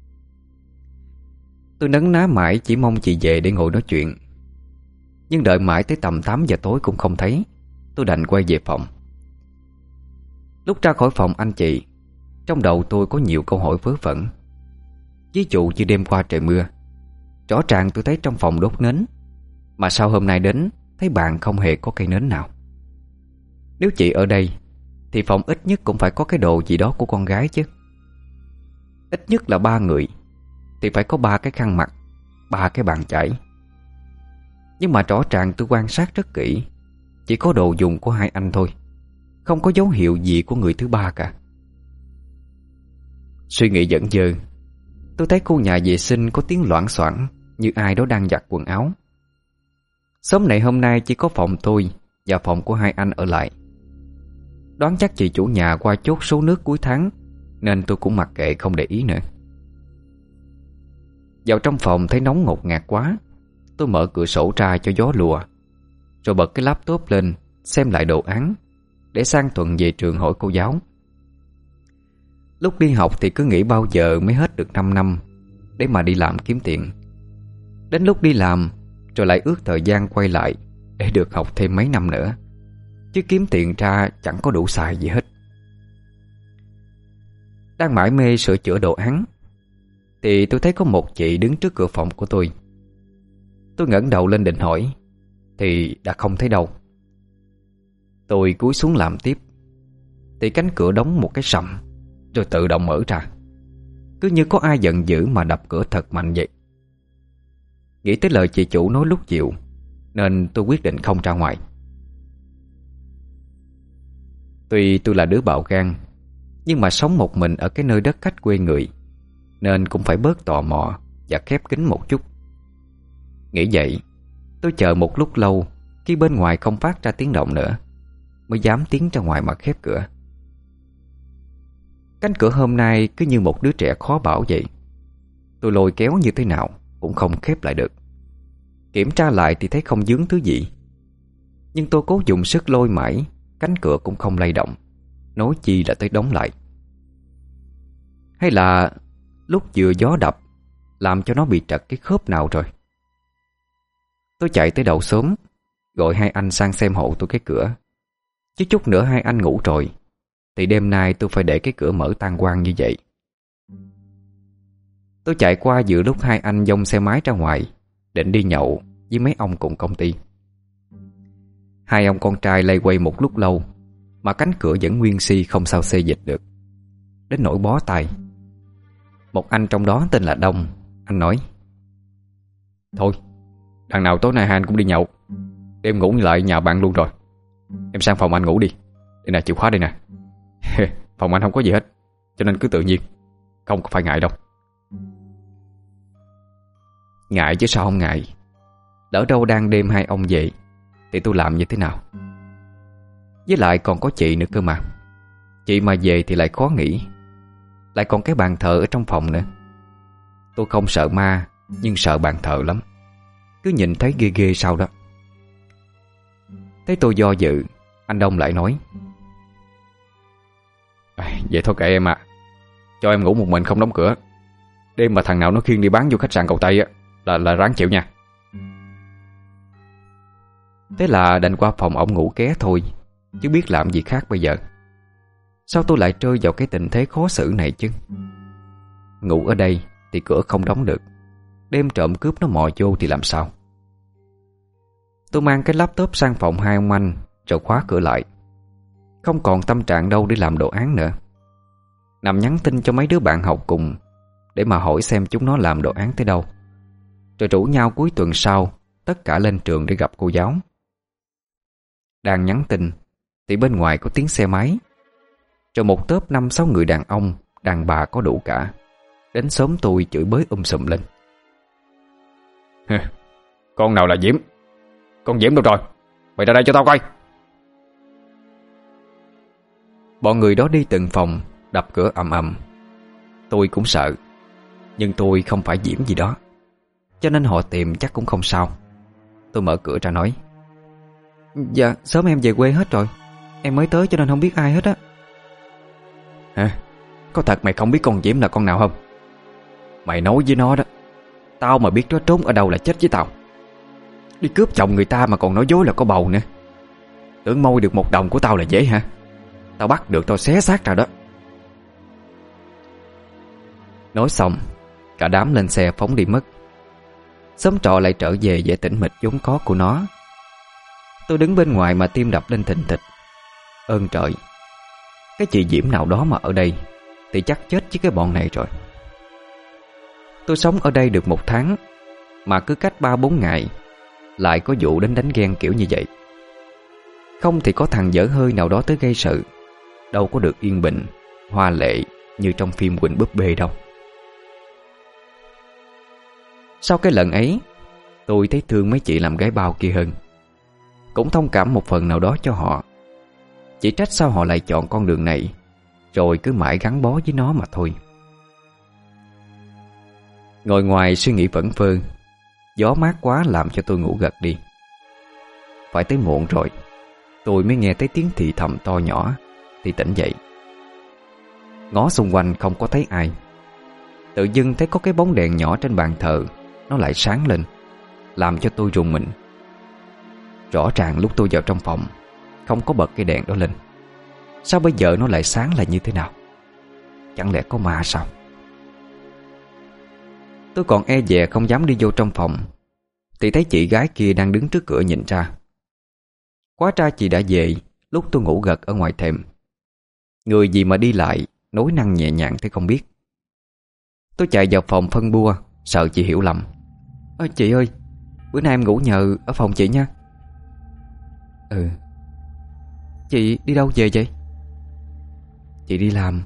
S1: Tôi nấn ná mãi chỉ mong chị về để ngồi nói chuyện. Nhưng đợi mãi tới tầm 8 giờ tối cũng không thấy. Tôi đành quay về phòng. Lúc ra khỏi phòng anh chị, trong đầu tôi có nhiều câu hỏi vớ vẩn. Ví dụ như đêm qua trời mưa, rõ ràng tôi thấy trong phòng đốt nến, mà sao hôm nay đến thấy bạn không hề có cây nến nào. Nếu chị ở đây thì phòng ít nhất cũng phải có cái đồ gì đó của con gái chứ. Ít nhất là 3 người thì phải có 3 cái khăn mặt, 3 cái bàn chải. Nhưng mà rõ ràng tôi quan sát rất kỹ, chỉ có đồ dùng của hai anh thôi, không có dấu hiệu gì của người thứ ba cả. Suy nghĩ dẫn dơ, tôi thấy khu nhà vệ sinh có tiếng loảng xoảng như ai đó đang giặt quần áo. Xóm này hôm nay chỉ có phòng tôi và phòng của hai anh ở lại. Đoán chắc chị chủ nhà qua chốt số nước cuối tháng, nên tôi cũng mặc kệ không để ý nữa. Vào trong phòng thấy nóng ngột ngạt quá, tôi mở cửa sổ ra cho gió lùa, rồi bật cái laptop lên xem lại đồ án, để sang tuần về trường hỏi cô giáo. Lúc đi học thì cứ nghĩ bao giờ mới hết được 5 năm để mà đi làm kiếm tiền. Đến lúc đi làm rồi lại ước thời gian quay lại để được học thêm mấy năm nữa, chứ kiếm tiền ra chẳng có đủ xài gì hết. Đang mải mê sửa chữa đồ án thì tôi thấy có một chị đứng trước cửa phòng của tôi. Tôi ngẩng đầu lên định hỏi thì đã không thấy đâu. Tôi cúi xuống làm tiếp thì cánh cửa đóng một cái sầm, rồi tự động mở ra, cứ như có ai giận dữ mà đập cửa thật mạnh vậy. Nghĩ tới lời chị chủ nói lúc chiều, nên tôi quyết định không ra ngoài. Tuy tôi là đứa bạo gan, nhưng mà sống một mình ở cái nơi đất khách quê người, nên cũng phải bớt tò mò và khép kín một chút. Nghĩ vậy, tôi chờ một lúc lâu, khi bên ngoài không phát ra tiếng động nữa, mới dám tiến ra ngoài mà khép cửa. Cánh cửa hôm nay cứ như một đứa trẻ khó bảo vậy. Tôi lôi kéo như thế nào cũng không khép lại được. Kiểm tra lại thì thấy không vướng thứ gì, nhưng tôi cố dùng sức lôi mãi, cánh cửa cũng không lay động, nói chi là tới đóng lại. Hay là lúc vừa gió đập làm cho nó bị trật cái khớp nào rồi. Tôi chạy tới đầu xóm, gọi hai anh sang xem hộ tôi cái cửa, chứ chút nữa hai anh ngủ rồi thì đêm nay tôi phải để cái cửa mở tan quang như vậy. Tôi chạy qua giữa lúc hai anh dông xe máy ra ngoài, định đi nhậu với mấy ông cùng công ty. Hai ông con trai lay quay một lúc lâu, mà cánh cửa vẫn nguyên si không sao xê dịch được, đến nỗi bó tay. Một anh trong đó tên là Đông. Anh nói: Thôi, đằng nào tối nay hai anh cũng đi nhậu, đêm ngủ lại nhà bạn luôn rồi. Em sang phòng anh ngủ đi. Đây nè, chìa khóa đây nè. Phòng anh không có gì hết, cho nên cứ tự nhiên, không phải ngại đâu. Ngại chứ sao không ngại. Lỡ đâu đang đêm hai ông về thì tôi làm như thế nào? Với lại còn có chị nữa cơ mà. Chị mà về thì lại khó nghĩ, lại còn cái bàn thờ ở trong phòng nữa. Tôi không sợ ma, nhưng sợ bàn thờ lắm, cứ nhìn thấy ghê ghê sao đó. Thấy tôi do dự, anh Đông lại nói: Vậy thôi kệ em ạ, cho em ngủ một mình không đóng cửa. Đêm mà thằng nào nó khiêng đi bán vô khách sạn Cầu Tây á là ráng chịu nha. Thế là đành qua phòng ổng ngủ ké thôi, chứ biết làm gì khác bây giờ. Sao tôi lại rơi vào cái tình thế khó xử này chứ? Ngủ ở đây thì cửa không đóng được, đêm trộm cướp nó mò vô thì làm sao? Tôi mang cái laptop sang phòng hai ông anh rồi khóa cửa lại. Không còn tâm trạng đâu để làm đồ án nữa. Nằm nhắn tin cho mấy đứa bạn học cùng để mà hỏi xem chúng nó làm đồ án tới đâu, rồi rủ nhau cuối tuần sau tất cả lên trường để gặp cô giáo. Đang nhắn tin thì bên ngoài có tiếng xe máy, rồi một tốp 5-6 người đàn ông, đàn bà có đủ cả, đến xóm tôi chửi bới sùm lên.
S2: Con nào là Diễm? Con Diễm đâu rồi? Mày ra đây cho tao coi.
S1: Bọn người đó đi từng phòng, đập cửa ầm ầm. Tôi cũng sợ, nhưng tôi không phải Diễm gì đó, cho nên họ tìm chắc cũng không sao. Tôi mở cửa ra nói: Dạ, sớm em về quê hết rồi, em mới tới cho nên không biết ai hết á.
S2: Hả? Có thật mày không biết con Diễm là con nào không? Mày nói với nó đó, tao mà biết nó trốn ở đâu là chết với tao. Đi cướp chồng người ta mà còn nói dối là có bầu nữa. Tưởng moi được 1 đồng của tao là dễ hả? Tao bắt được tao xé xác ra đó.
S1: Nói xong, cả đám lên xe phóng đi mất. Xóm trọ lại trở về vẻ tĩnh mịch vốn có của nó. Tôi đứng bên ngoài mà tim đập lên thình thịch. Ơn trời, cái chị Diễm nào đó mà ở đây thì chắc chết với cái bọn này rồi. Tôi sống ở đây được 1 tháng mà cứ cách 3-4 ngày lại có vụ đến đánh ghen kiểu như vậy. Không thì có thằng dở hơi nào đó tới gây sự, đâu có được yên bình, hoa lệ như trong phim Quỳnh búp bê đâu. Sau cái lần ấy, tôi thấy thương mấy chị làm gái bao kia hơn, cũng thông cảm một phần nào đó cho họ. Chỉ trách sao họ lại chọn con đường này, rồi cứ mãi gắn bó với nó mà thôi. Ngồi ngoài suy nghĩ vẩn vơ, gió mát quá làm cho tôi ngủ gật đi. Phải tới muộn rồi, tôi mới nghe thấy tiếng thì thầm to nhỏ thì tỉnh dậy. Ngó xung quanh không có thấy ai. Tự dưng thấy có cái bóng đèn nhỏ trên bàn thờ, nó lại sáng lên, làm cho tôi rùng mình. Rõ ràng lúc tôi vào trong phòng không có bật cái đèn đó lên, sao bây giờ nó lại sáng là như thế nào? Chẳng lẽ có ma sao? Tôi còn e dè không dám đi vô trong phòng, thì thấy chị gái kia đang đứng trước cửa nhìn ra. Hóa ra chị đã về lúc tôi ngủ gật ở ngoài thềm. Người gì mà đi lại nói năng nhẹ nhàng thế không biết. Tôi chạy vào phòng phân bua, sợ chị hiểu lầm. Chị ơi, bữa nay em ngủ nhờ ở phòng chị nha. Ừ. Chị đi đâu về vậy? Chị đi làm.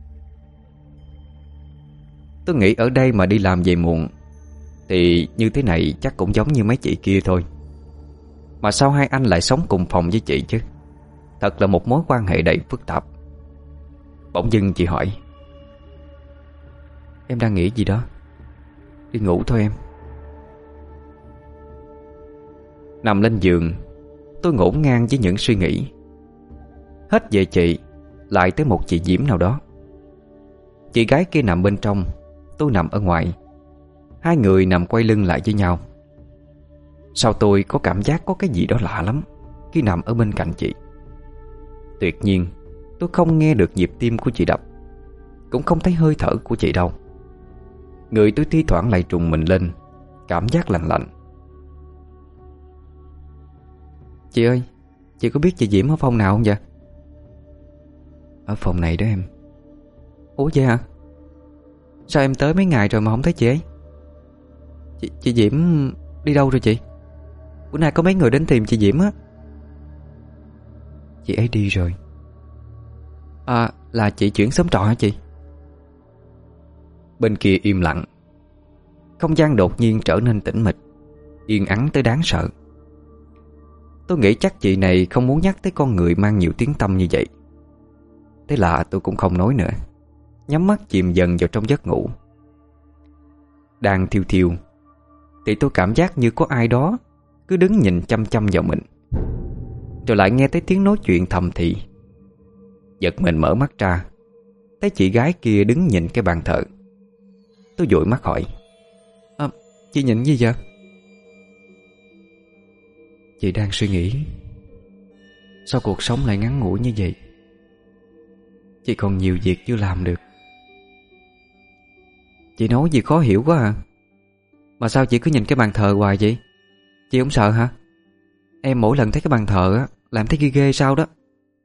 S1: Tôi nghĩ ở đây mà đi làm về muộn thì như thế này chắc cũng giống như mấy chị kia thôi. Mà sao hai anh lại sống cùng phòng với chị chứ? Thật là một mối quan hệ đầy phức tạp. Bỗng dưng chị hỏi: Em đang nghĩ gì đó? Đi ngủ thôi em. Nằm lên giường, tôi ngổn ngang với những suy nghĩ. Hết về chị, lại tới một chị Diễm nào đó. Chị gái kia nằm bên trong, tôi nằm ở ngoài. Hai người nằm quay lưng lại với nhau. Sao tôi có cảm giác có cái gì đó lạ lắm khi nằm ở bên cạnh chị. Tuyệt nhiên tôi không nghe được nhịp tim của chị đập, cũng không thấy hơi thở của chị đâu. Người tôi thi thoảng lại trùng mình lên, cảm giác lạnh lạnh. Chị ơi, chị có biết chị Diễm ở phòng nào không vậy? Ở phòng này đó em. Ủa vậy hả? Sao em tới mấy ngày rồi mà không thấy chị ấy? Chị Diễm đi đâu rồi chị? Bữa nay có mấy người đến tìm chị Diễm á. Chị ấy đi rồi. À, là chị chuyển xóm trọ hả chị? Bên kia im lặng. Không gian đột nhiên trở nên tĩnh mịch, yên ắng tới đáng sợ. Tôi nghĩ chắc chị này không muốn nhắc tới con người mang nhiều tiếng tăm như vậy. Thế là tôi cũng không nói nữa, nhắm mắt chìm dần vào trong giấc ngủ. Đang thiêu thiêu thì tôi cảm giác như có ai đó cứ đứng nhìn chăm chăm vào mình. Rồi lại nghe thấy tiếng nói chuyện thầm thì. Giật mình mở mắt ra, thấy chị gái kia đứng nhìn cái bàn thờ. Tôi dụi mắt hỏi: Chị nhìn gì vậy? Chị đang suy nghĩ sao cuộc sống lại ngắn ngủi như vậy. Chị còn nhiều việc chưa làm được. Chị nói gì khó hiểu quá à. Mà sao chị cứ nhìn cái bàn thờ hoài vậy? Chị không sợ hả? Em mỗi lần thấy cái bàn thờ á làm thấy ghê ghê sao đó.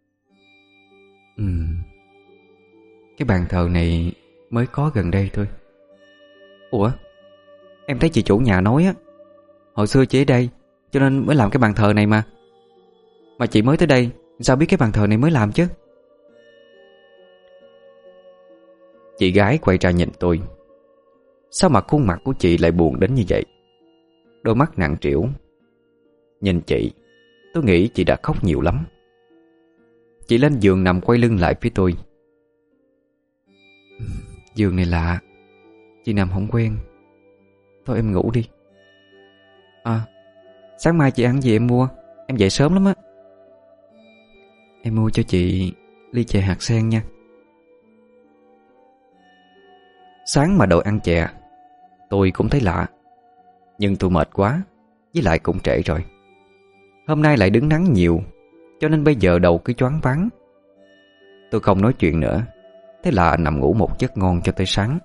S1: Cái bàn thờ này mới có gần đây thôi. Ủa, em thấy chị chủ nhà nói á, hồi xưa chị ở đây cho nên mới làm cái bàn thờ này mà. Mà chị mới tới đây, sao biết cái bàn thờ này mới làm chứ? Chị gái quay ra nhìn tôi. Sao mà khuôn mặt của chị lại buồn đến như vậy? Đôi mắt nặng trĩu. Nhìn chị, tôi nghĩ chị đã khóc nhiều lắm. Chị lên giường nằm quay lưng lại phía tôi. Giường này lạ, chị nằm không quen. Thôi em ngủ đi. À, sáng mai chị ăn gì em mua? Em dậy sớm lắm á. Em mua cho chị ly chè hạt sen nha. Sáng mà đòi ăn chè, tôi cũng thấy lạ. Nhưng tôi mệt quá, với lại cũng trễ rồi. Hôm nay lại đứng nắng nhiều, cho nên bây giờ đầu cứ choáng váng. Tôi không nói chuyện nữa, thế là nằm ngủ một giấc ngon cho tới sáng.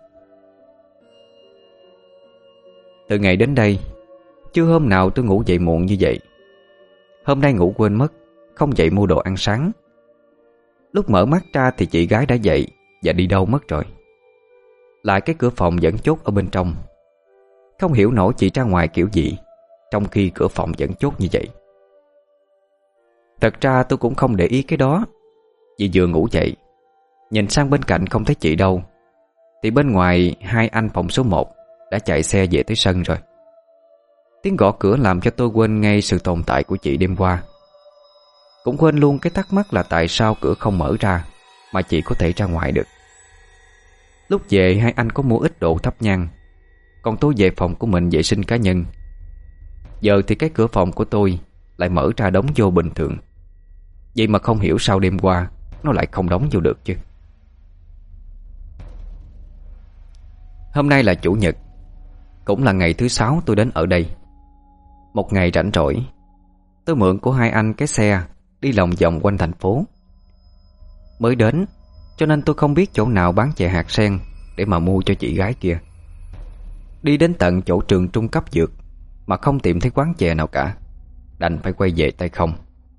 S1: Từ ngày đến đây, chưa hôm nào tôi ngủ dậy muộn như vậy. Hôm nay ngủ quên mất, không dậy mua đồ ăn sáng. Lúc mở mắt ra thì chị gái đã dậy và đi đâu mất rồi. Lại cái cửa phòng vẫn chốt ở bên trong. Không hiểu nổi chị ra ngoài kiểu gì, trong khi cửa phòng vẫn chốt như vậy. Thật ra tôi cũng không để ý cái đó. Vì vừa ngủ dậy, nhìn sang bên cạnh không thấy chị đâu, thì bên ngoài hai anh phòng số 1 đã chạy xe về tới sân rồi. Tiếng gõ cửa làm cho tôi quên ngay sự tồn tại của chị đêm qua. Cũng quên luôn cái thắc mắc là tại sao cửa không mở ra mà chị có thể ra ngoài được. Lúc về hai anh có mua ít đồ thắp nhang, còn tôi về phòng của mình vệ sinh cá nhân. Giờ thì cái cửa phòng của tôi lại mở ra đóng vô bình thường. Vậy mà không hiểu sao đêm qua nó lại không đóng vô được chứ. Hôm nay là chủ nhật, cũng là ngày thứ 6 tôi đến ở đây. Một ngày rảnh rỗi, tôi mượn của hai anh cái xe đi lòng vòng quanh thành phố. Mới đến cho nên tôi không biết chỗ nào bán chè hạt sen để mà mua cho chị gái kia. Đi đến tận chỗ trường trung cấp dược mà không tìm thấy quán chè nào cả, đành phải quay về tay không.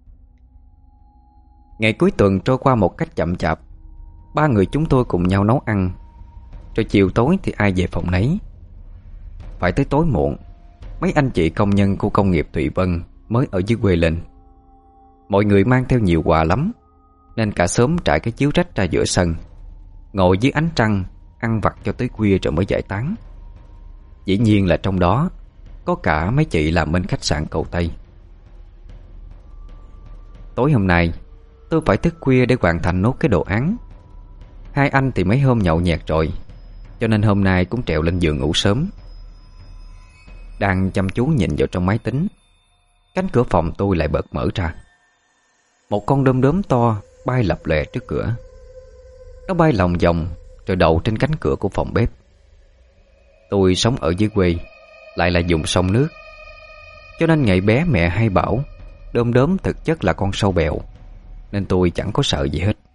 S1: Ngày cuối tuần trôi qua một cách chậm chạp. Ba người chúng tôi cùng nhau nấu ăn, rồi chiều tối thì ai về phòng nấy. Phải tới tối muộn, mấy anh chị công nhân khu công nghiệp Thụy Vân mới ở dưới quê lên. Mọi người mang theo nhiều quà lắm, nên cả xóm trải cái chiếu rách ra giữa sân, ngồi dưới ánh trăng ăn vặt cho tới khuya rồi mới giải tán. Dĩ nhiên là trong đó có cả mấy chị làm bên khách sạn Cầu Tây. Tối hôm nay tôi phải thức khuya để hoàn thành nốt cái đồ án. Hai anh thì mấy hôm nhậu nhẹt rồi, cho nên hôm nay cũng trèo lên giường ngủ sớm. Đang chăm chú nhìn vào trong máy tính, cánh cửa phòng tôi lại bật mở ra. Một con đom đóm to bay lập lòe trước cửa. Nó bay lòng vòng rồi đậu trên cánh cửa của phòng bếp. Tôi sống ở dưới quê, lại là vùng sông nước, cho nên ngày bé mẹ hay bảo đom đóm thực chất là con sâu bèo, nên tôi chẳng có sợ gì hết.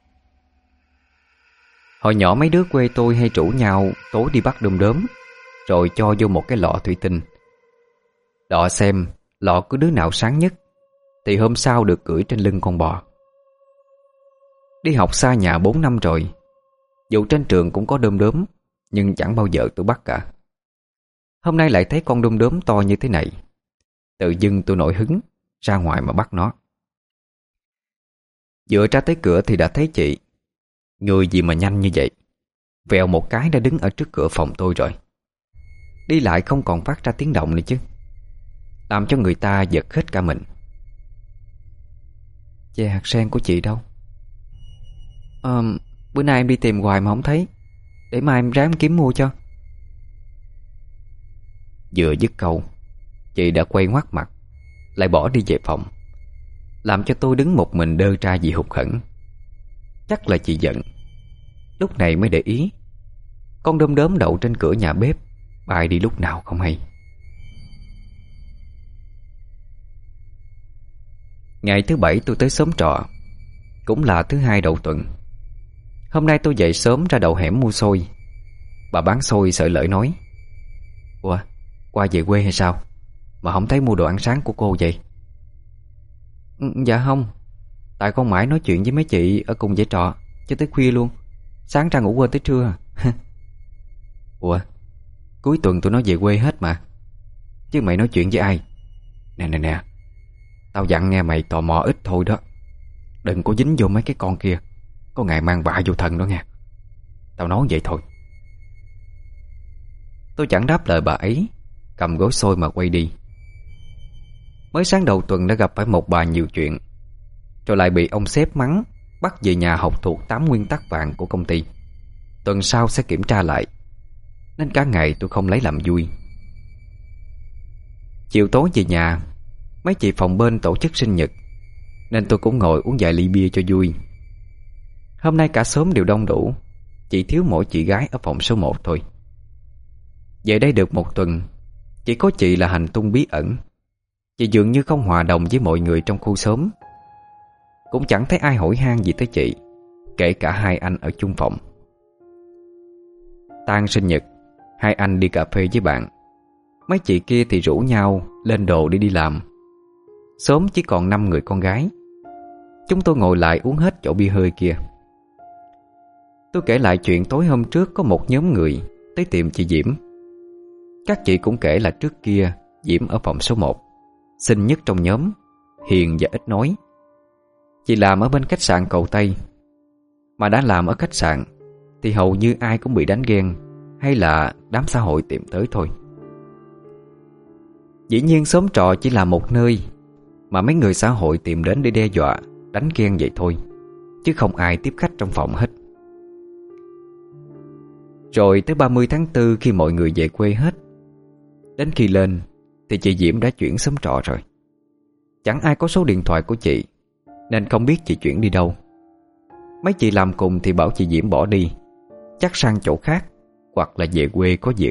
S1: Hồi nhỏ mấy đứa quê tôi hay rủ nhau tối đi bắt đom đóm, rồi cho vô một cái lọ thủy tinh, đọ xem lọ của đứa nào sáng nhất thì hôm sau được cưỡi trên lưng con bò. Đi học xa nhà 4 năm rồi, dù trên trường cũng có đom đóm, nhưng chẳng bao giờ tôi bắt cả. Hôm nay lại thấy con đom đóm to như thế này, tự dưng tôi nổi hứng ra ngoài mà bắt nó. Vừa ra tới cửa thì đã thấy chị. Người gì mà nhanh như vậy, vèo một cái đã đứng ở trước cửa phòng tôi rồi. Đi lại không còn phát ra tiếng động nữa chứ, làm cho người ta giật hết cả mình. Chè hạt sen của chị đâu? Bữa nay em đi tìm hoài mà không thấy, để mai em ráng kiếm mua cho. Vừa dứt câu, chị đã quay ngoắt mặt, lại bỏ đi về phòng, làm cho tôi đứng một mình đơ ra vì hụt hẫng. Chắc là chị giận. Lúc này mới để ý con đom đóm đậu trên cửa nhà bếp bay đi lúc nào không hay. Ngày thứ 7 tôi tới xóm trọ, cũng là thứ 2 đầu tuần. Hôm nay tôi dậy sớm ra đầu hẻm mua xôi. Bà bán xôi sợi lởi nói: "Ủa, qua về quê hay sao mà không thấy mua đồ ăn sáng của cô vậy?" Dạ không, tại con mãi nói chuyện với mấy chị ở cùng dãy trọ cho tới khuya luôn. Sáng ra ngủ quên tới trưa à." "Ủa, cuối tuần tụi nó về quê hết mà, chứ mày nói chuyện với ai?" Nè, tao dặn nghe mày tò mò ít thôi đó. Đừng có dính vô mấy cái con kia, có ngày mang vạ vô thân đó nghe. Tao nói vậy thôi. Tôi chẳng đáp lời bà ấy, cầm gói xôi mà quay đi. Mới sáng đầu tuần đã gặp phải một bà nhiều chuyện, rồi lại bị ông sếp mắng, bắt về nhà học thuộc 8 nguyên tắc vàng của công ty. Tuần sau sẽ kiểm tra lại, nên cả ngày tôi không lấy làm vui. Chiều tối về nhà, mấy chị phòng bên tổ chức sinh nhật, nên tôi cũng ngồi uống vài ly bia cho vui. Hôm nay cả xóm đều đông đủ, chỉ thiếu mỗi chị gái ở phòng số 1 thôi. Về đây được một tuần, chỉ có chị là hành tung bí ẩn. Chị dường như không hòa đồng với mọi người trong khu xóm. Cũng chẳng thấy ai hỏi han gì tới chị, kể cả hai anh ở chung phòng. Tan sinh nhật, hai anh đi cà phê với bạn. Mấy chị kia thì rủ nhau lên đồ đi làm. Xóm chỉ còn 5 người con gái. Chúng tôi ngồi lại uống hết chậu bia hơi kia. Tôi kể lại chuyện tối hôm trước có một nhóm người tới tìm chị Diễm. Các chị cũng kể là trước kia Diễm ở phòng số 1, xinh nhất trong nhóm, hiền và ít nói. Chị làm ở bên khách sạn Cầu Tây. Mà đã làm ở khách sạn thì hầu như ai cũng bị đánh ghen, hay là đám xã hội tìm tới thôi. Dĩ nhiên xóm trọ chỉ là một nơi mà mấy người xã hội tìm đến để đe dọa, đánh ghen vậy thôi, chứ không ai tiếp khách trong phòng hết. Rồi tới 30 tháng 4 khi mọi người về quê hết, đến khi lên thì chị Diễm đã chuyển xóm trọ rồi. Chẳng ai có số điện thoại của chị, nên không biết chị chuyển đi đâu. Mấy chị làm cùng thì bảo chị Diễm bỏ đi, chắc sang chỗ khác, hoặc là về quê có việc.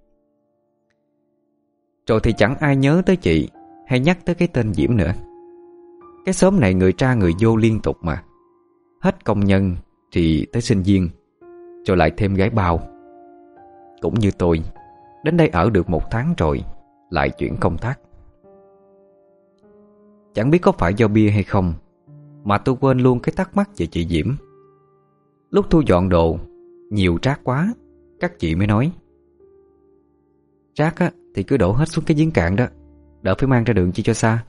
S1: Rồi thì chẳng ai nhớ tới chị, hay nhắc tới cái tên Diễm nữa. Cái xóm này người ra người vô liên tục mà. Hết công nhân thì tới sinh viên, rồi lại thêm gái bao. Cũng như tôi, đến đây ở được 1 tháng rồi lại chuyển công tác. Chẳng biết có phải do bia hay không mà tôi quên luôn cái thắc mắc về chị Diễm. Lúc thu dọn đồ, nhiều rác quá, các chị mới nói: "Rác á thì cứ đổ hết xuống cái giếng cạn đó, đỡ phải mang ra đường chi cho xa."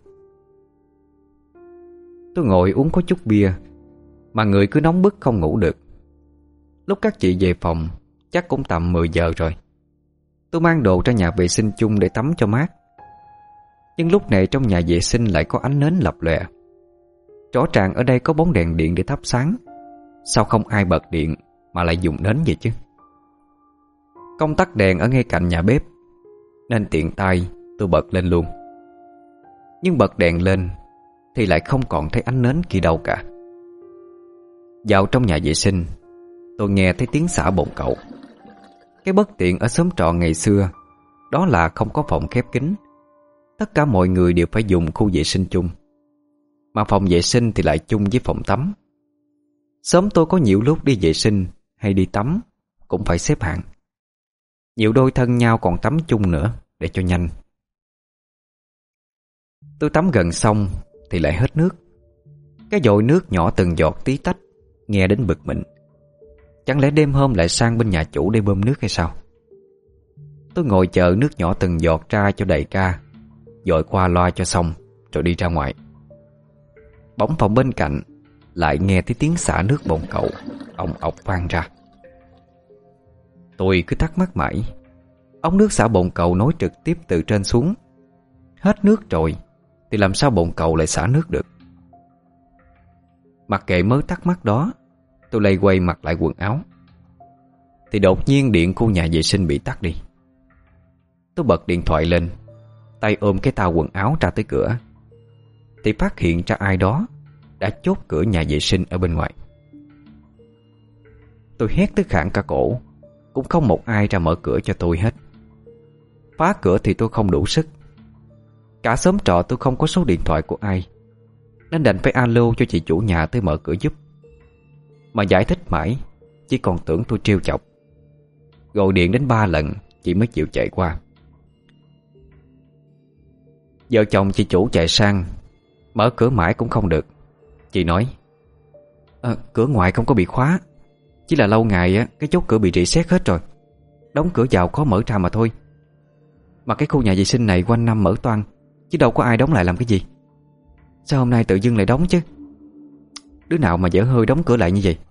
S1: Tôi ngồi uống có chút bia mà người cứ nóng bức không ngủ được. Lúc các chị về phòng chắc cũng tầm 10 giờ rồi. Tôi mang đồ ra nhà vệ sinh chung để tắm cho mát. Nhưng lúc này trong nhà vệ sinh lại có ánh nến lập lòe. Rõ ràng ở đây có bóng đèn điện để thắp sáng, sao không ai bật điện mà lại dùng nến vậy chứ? Công tắc đèn ở ngay cạnh nhà bếp, nên tiện tay tôi bật lên luôn. Nhưng bật đèn lên thì lại không còn thấy ánh nến kia đâu cả. Vào trong nhà vệ sinh, tôi nghe thấy tiếng xả bồn cậu. Cái bất tiện ở xóm trọ ngày xưa đó là không có phòng khép kín. Tất cả mọi người đều phải dùng khu vệ sinh chung, mà phòng vệ sinh thì lại chung với phòng tắm. Xóm tôi có nhiều lúc đi vệ sinh hay đi tắm cũng phải xếp hàng. Nhiều đôi thân nhau còn tắm chung nữa để cho nhanh. Tôi tắm gần xong thì lại hết nước. Cái dội nước nhỏ từng giọt tí tách, nghe đến bực mình. Chẳng lẽ đêm hôm lại sang bên nhà chủ để bơm nước hay sao? Tôi ngồi chờ nước nhỏ từng giọt ra cho đầy ca, dội qua loa cho xong rồi đi ra ngoài. Bỗng phòng bên cạnh lại nghe thấy tiếng xả nước bồn cầu ong ọc vang ra. Tôi cứ thắc mắc mãi, ống nước xả bồn cầu nối trực tiếp từ trên xuống. Hết nước rồi thì làm sao bồn cầu lại xả nước được? Mặc kệ mớ thắc mắc đó, tôi lay quay mặc lại quần áo. Thì đột nhiên điện khu nhà vệ sinh bị tắt đi. Tôi bật điện thoại lên, tay ôm cái tàu quần áo ra tới cửa, thì phát hiện ra ai đó đã chốt cửa nhà vệ sinh ở bên ngoài. Tôi hét tới khản cả cổ, cũng không một ai ra mở cửa cho tôi hết. Phá cửa thì tôi không đủ sức. Cả xóm trọ tôi không có số điện thoại của ai, nên đành phải alo cho chị chủ nhà tới mở cửa giúp. Mà giải thích mãi chỉ còn tưởng tôi trêu chọc. Gọi điện đến 3 lần chị mới chịu chạy qua. Vợ chồng chị chủ chạy sang, mở cửa mãi cũng không được. Chị nói: cửa ngoài không có bị khóa, chỉ là lâu ngày á, cái chốt cửa bị reset hết rồi, đóng cửa vào khó mở ra mà thôi. Mà cái khu nhà vệ sinh này quanh năm mở toang, chứ đâu có ai đóng lại làm cái gì. Sao hôm nay tự dưng lại đóng chứ? Đứa nào mà dở hơi đóng cửa lại như vậy?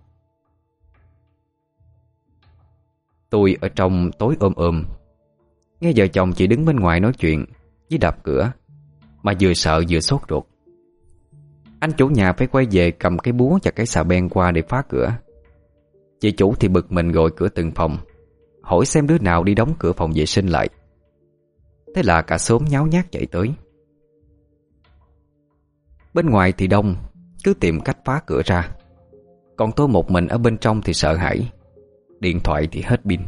S1: Tôi ở trong tối nghe vợ chồng chị đứng bên ngoài nói chuyện với đập cửa, mà vừa sợ vừa sốt ruột. Anh chủ nhà phải quay về cầm cái búa và cái xà beng qua để phá cửa. Chị chủ thì bực mình gọi cửa từng phòng, hỏi xem đứa nào đi đóng cửa phòng vệ sinh lại. Thế là cả xóm nháo nhác chạy tới. Bên ngoài thì đông, cứ tìm cách phá cửa ra. Còn tôi một mình ở bên trong thì sợ hãi. Điện thoại thì hết pin.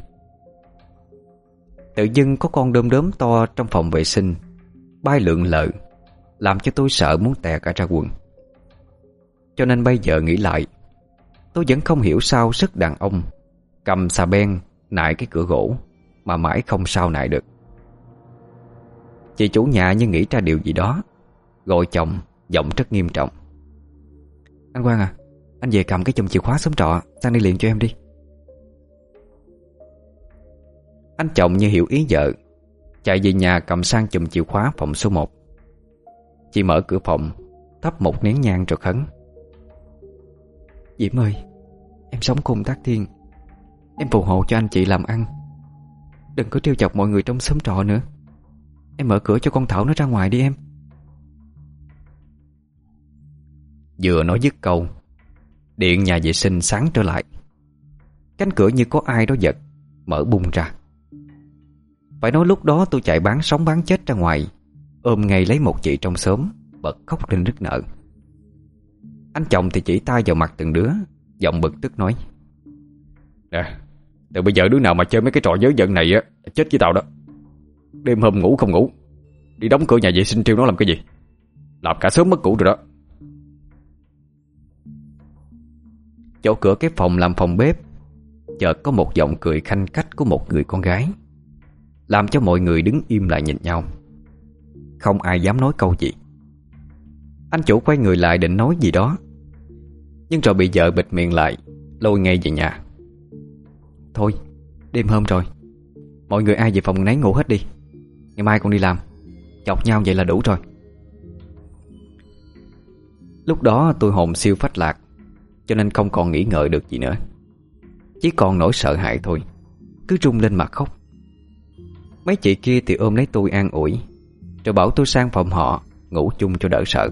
S1: Tự dưng có con đom đóm to trong phòng vệ sinh bay lượn lờ, làm cho tôi sợ muốn tè cả ra quần. Cho nên bây giờ nghĩ lại, tôi vẫn không hiểu sao sức đàn ông cầm xà beng nại cái cửa gỗ mà mãi không sao nại được. Chị chủ nhà như nghĩ ra điều gì đó, gọi chồng, giọng rất nghiêm trọng: "Anh Quang à, anh về cầm cái chùm chìa khóa xóm trọ sang đây liền cho em đi." Anh chồng như hiểu ý vợ, chạy về nhà cầm sang chùm chìa khóa phòng số 1. Chị mở cửa phòng, thắp một nén nhang rồi khấn: "Diễm ơi, em sống cùng tác thiên, em phù hộ cho anh chị làm ăn. Đừng có trêu chọc mọi người trong xóm trọ nữa. Em mở cửa cho con Thảo nó ra ngoài đi em." Vừa nói dứt câu, điện nhà vệ sinh sáng trở lại. Cánh cửa như có ai đó giật, mở bung ra. Phải nói lúc đó tôi chạy bán sống bán chết ra ngoài, ôm ngay lấy một chị trong xóm, bật khóc lên nức nở. Anh chồng thì chỉ tay vào mặt từng đứa, giọng bực tức nói: "Nè, từ bây giờ đứa nào mà chơi mấy cái trò dớ giận này á, chết với tao đó. Đêm hôm ngủ không ngủ, đi đóng cửa nhà vệ sinh trêu nó làm cái gì? Làm cả xóm mất ngủ rồi đó." Chỗ cửa cái phòng làm phòng bếp, chợt có một giọng cười khanh khách của một người con gái, làm cho mọi người đứng im lại nhìn nhau. Không ai dám nói câu gì. Anh chủ quay người lại định nói gì đó, nhưng rồi bị vợ bịt miệng lại, lôi ngay về nhà. "Thôi, đêm hôm rồi, mọi người ai về phòng nấy ngủ hết đi. Ngày mai còn đi làm, chọc nhau vậy là đủ rồi." Lúc đó tôi hồn siêu phách lạc, cho nên không còn nghĩ ngợi được gì nữa. Chỉ còn nỗi sợ hãi thôi, cứ rung lên mà khóc. Mấy chị kia thì ôm lấy tôi an ủi, rồi bảo tôi sang phòng họ ngủ chung cho đỡ sợ.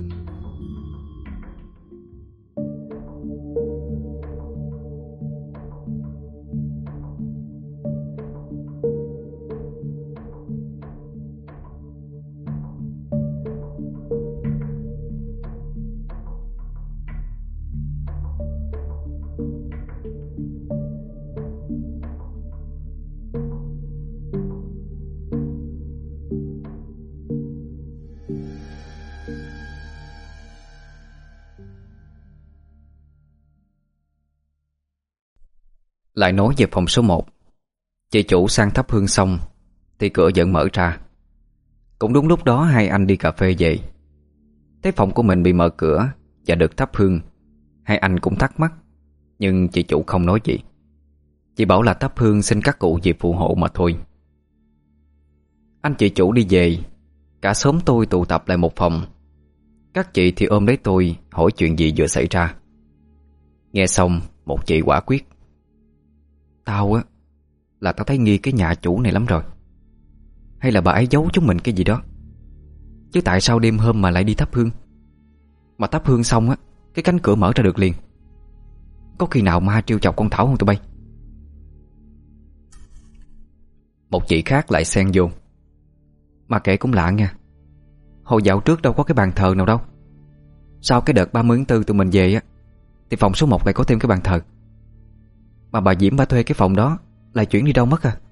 S1: Lại nói về phòng số 1. Chị chủ sang thắp hương xong thì cửa vẫn mở ra. Cũng đúng lúc đó hai anh đi cà phê về, thấy phòng của mình bị mở cửa và được thắp hương. Hai anh cũng thắc mắc, nhưng chị chủ không nói gì. Chị bảo là thắp hương xin các cụ về phù hộ mà thôi. Anh chị chủ đi về, cả xóm tôi tụ tập lại một phòng. Các chị thì ôm lấy tôi hỏi chuyện gì vừa xảy ra. Nghe xong, một chị quả quyết: "Tao á, là tao thấy nghi cái nhà chủ này lắm rồi. Hay là bà ấy giấu chúng mình cái gì đó. Chứ tại sao đêm hôm mà lại đi thắp hương? Mà thắp hương xong á, cái cánh cửa mở ra được liền. Có khi nào ma trêu chọc con Thảo không tụi bay?" Một chị khác lại xen vô: "Mà kệ cũng lạ nha. Hồi dạo trước đâu có cái bàn thờ nào đâu. Sau cái đợt 30 tháng 4 tụi mình về á, thì phòng số 1 lại có thêm cái bàn thờ. Mà bà Diễm bà thuê cái phòng đó lại chuyển đi đâu mất à?"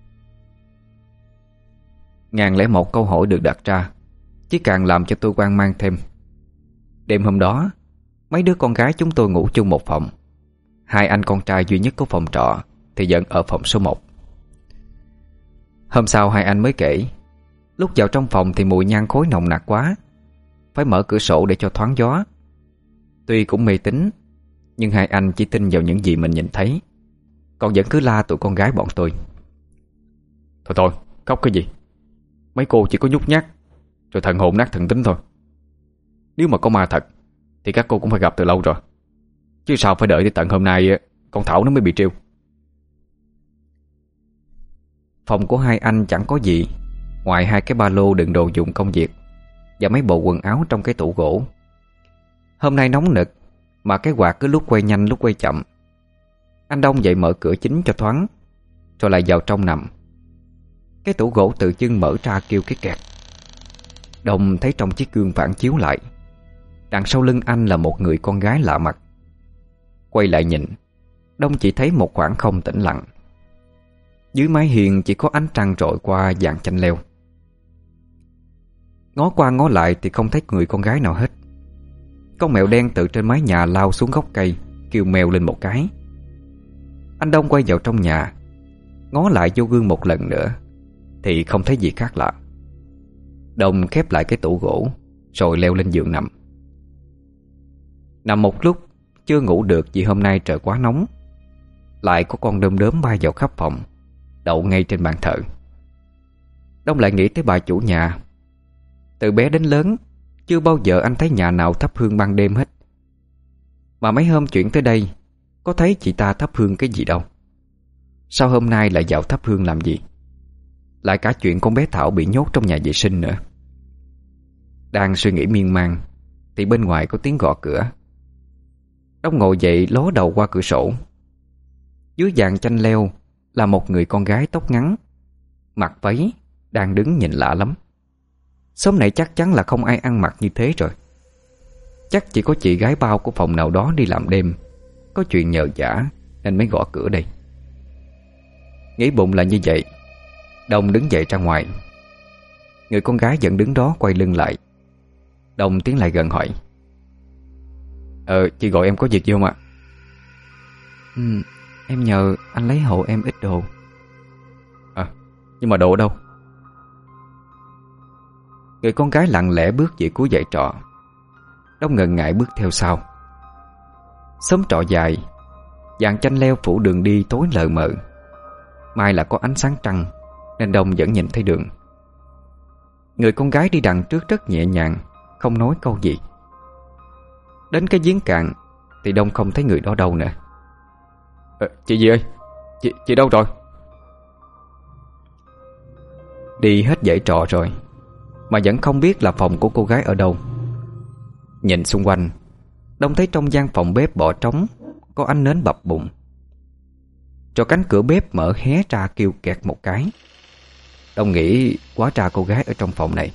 S1: 1001 câu hỏi được đặt ra, chỉ càng làm cho tôi hoang mang thêm. Đêm hôm đó, mấy đứa con gái chúng tôi ngủ chung một phòng. hai anh con trai duy nhất của phòng trọ thì vẫn ở phòng số 1. Hôm sau hai anh mới kể, lúc vào trong phòng thì mùi nhang khói nồng nặc quá, phải mở cửa sổ để cho thoáng gió. Tuy cũng mê tín, nhưng hai anh chỉ tin vào những gì mình nhìn thấy, còn vẫn cứ la tụi con gái bọn tôi.
S2: Thôi thôi, khóc cái gì? Mấy cô chỉ có nhút nhát rồi thần hồn nát thần tính thôi. Nếu mà có ma thật thì các cô cũng phải gặp từ lâu rồi, chứ sao phải đợi đến tận hôm nay con Thảo nó mới bị trêu.
S1: Phòng của hai anh chẳng có gì ngoài hai cái ba lô đựng đồ dụng công việc và mấy bộ quần áo trong cái tủ gỗ. Hôm nay nóng nực mà cái quạt cứ lúc quay nhanh lúc quay chậm. Anh Đông dậy mở cửa chính cho thoáng, rồi lại vào trong nằm. Cái tủ gỗ tự dưng mở ra kêu cái kẹt. Đông thấy trong chiếc gương phản chiếu lại, đằng sau lưng anh là một người con gái lạ mặt. Quay lại nhìn, Đông chỉ thấy một khoảng không tĩnh lặng. Dưới mái hiên chỉ có ánh trăng rọi qua dàn chanh leo. Ngó qua ngó lại thì không thấy người con gái nào hết. Con mèo đen từ trên mái nhà lao xuống gốc cây, kêu mèo lên một cái. Anh Đông quay vào trong nhà, ngó lại vô gương một lần nữa thì không thấy gì khác lạ. Đông khép lại cái tủ gỗ, rồi leo lên giường nằm. Nằm một lúc chưa ngủ được vì hôm nay trời quá nóng. Lại có con đom đóm bay vào khắp phòng, đậu ngay trên bàn thờ. Đông lại nghĩ tới bà chủ nhà. Từ bé đến lớn, chưa bao giờ anh thấy nhà nào thắp hương ban đêm hết. Mà mấy hôm chuyển tới đây, có thấy chị ta thắp hương cái gì đâu. Sao hôm nay lại vào thắp hương làm gì? Lại cả chuyện con bé Thảo bị nhốt trong nhà vệ sinh nữa. Đang suy nghĩ miên man thì bên ngoài có tiếng gõ cửa. Đông ngồi dậy ló đầu qua cửa sổ. Dưới dàn chanh leo là một người con gái tóc ngắn, mặc váy, đang đứng nhìn lạ lắm. Xóm này chắc chắn là không ai ăn mặc như thế rồi. Chắc chỉ có chị gái bao của phòng nào đó đi làm đêm, có chuyện nhờ vả nên mới gõ cửa đây. Nghĩ bụng là như vậy, Đông đứng dậy ra ngoài. Người con gái vẫn đứng đó quay lưng lại. Đông tiến lại gần hỏi:
S2: Chị gọi em có việc gì không ạ?
S1: Em nhờ anh lấy hộ em ít đồ.
S2: Nhưng mà đồ ở đâu?
S1: Người con gái lặng lẽ bước về cuối dãy trọ. Đông ngần ngại bước theo sau. Xóm trọ dài, dàn chanh leo phủ đường đi tối lờ mờ. May là có ánh sáng trăng nên Đông vẫn nhìn thấy đường. Người con gái đi đằng trước rất nhẹ nhàng, không nói câu gì. Đến cái giếng cạn thì Đông không thấy người đó đâu nữa.
S2: Chị gì ơi, chị đâu rồi?
S1: Đi hết dãy trọ rồi mà vẫn không biết là phòng của cô gái ở đâu. Nhìn xung quanh, Đông thấy trong gian phòng bếp bỏ trống có ánh nến bập bùng. Rồi cánh cửa bếp mở hé ra kêu kẹt một cái. Đông nghĩ quá ra cô gái ở trong phòng này.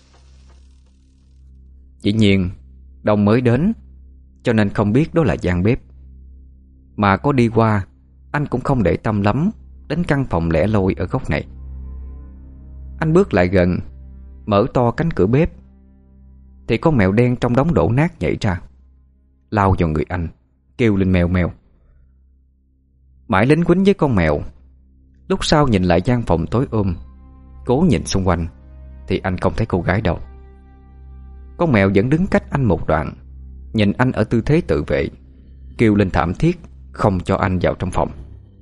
S1: Dĩ nhiên Đông mới đến cho nên không biết đó là gian bếp. Mà có đi qua, anh cũng không để tâm lắm đến căn phòng lẻ loi ở góc này. Anh bước lại gần, mở to cánh cửa bếp thì con mèo đen trong đống đổ nát nhảy ra, lao vào người anh, kêu lên mèo mèo. Mãi lính quýnh với con mèo. Lúc sau nhìn lại gian phòng tối cố nhìn xung quanh thì anh không thấy cô gái đâu. Con mèo vẫn đứng cách anh một đoạn, nhìn anh ở tư thế tự vệ, kêu lên thảm thiết, không cho anh vào trong phòng.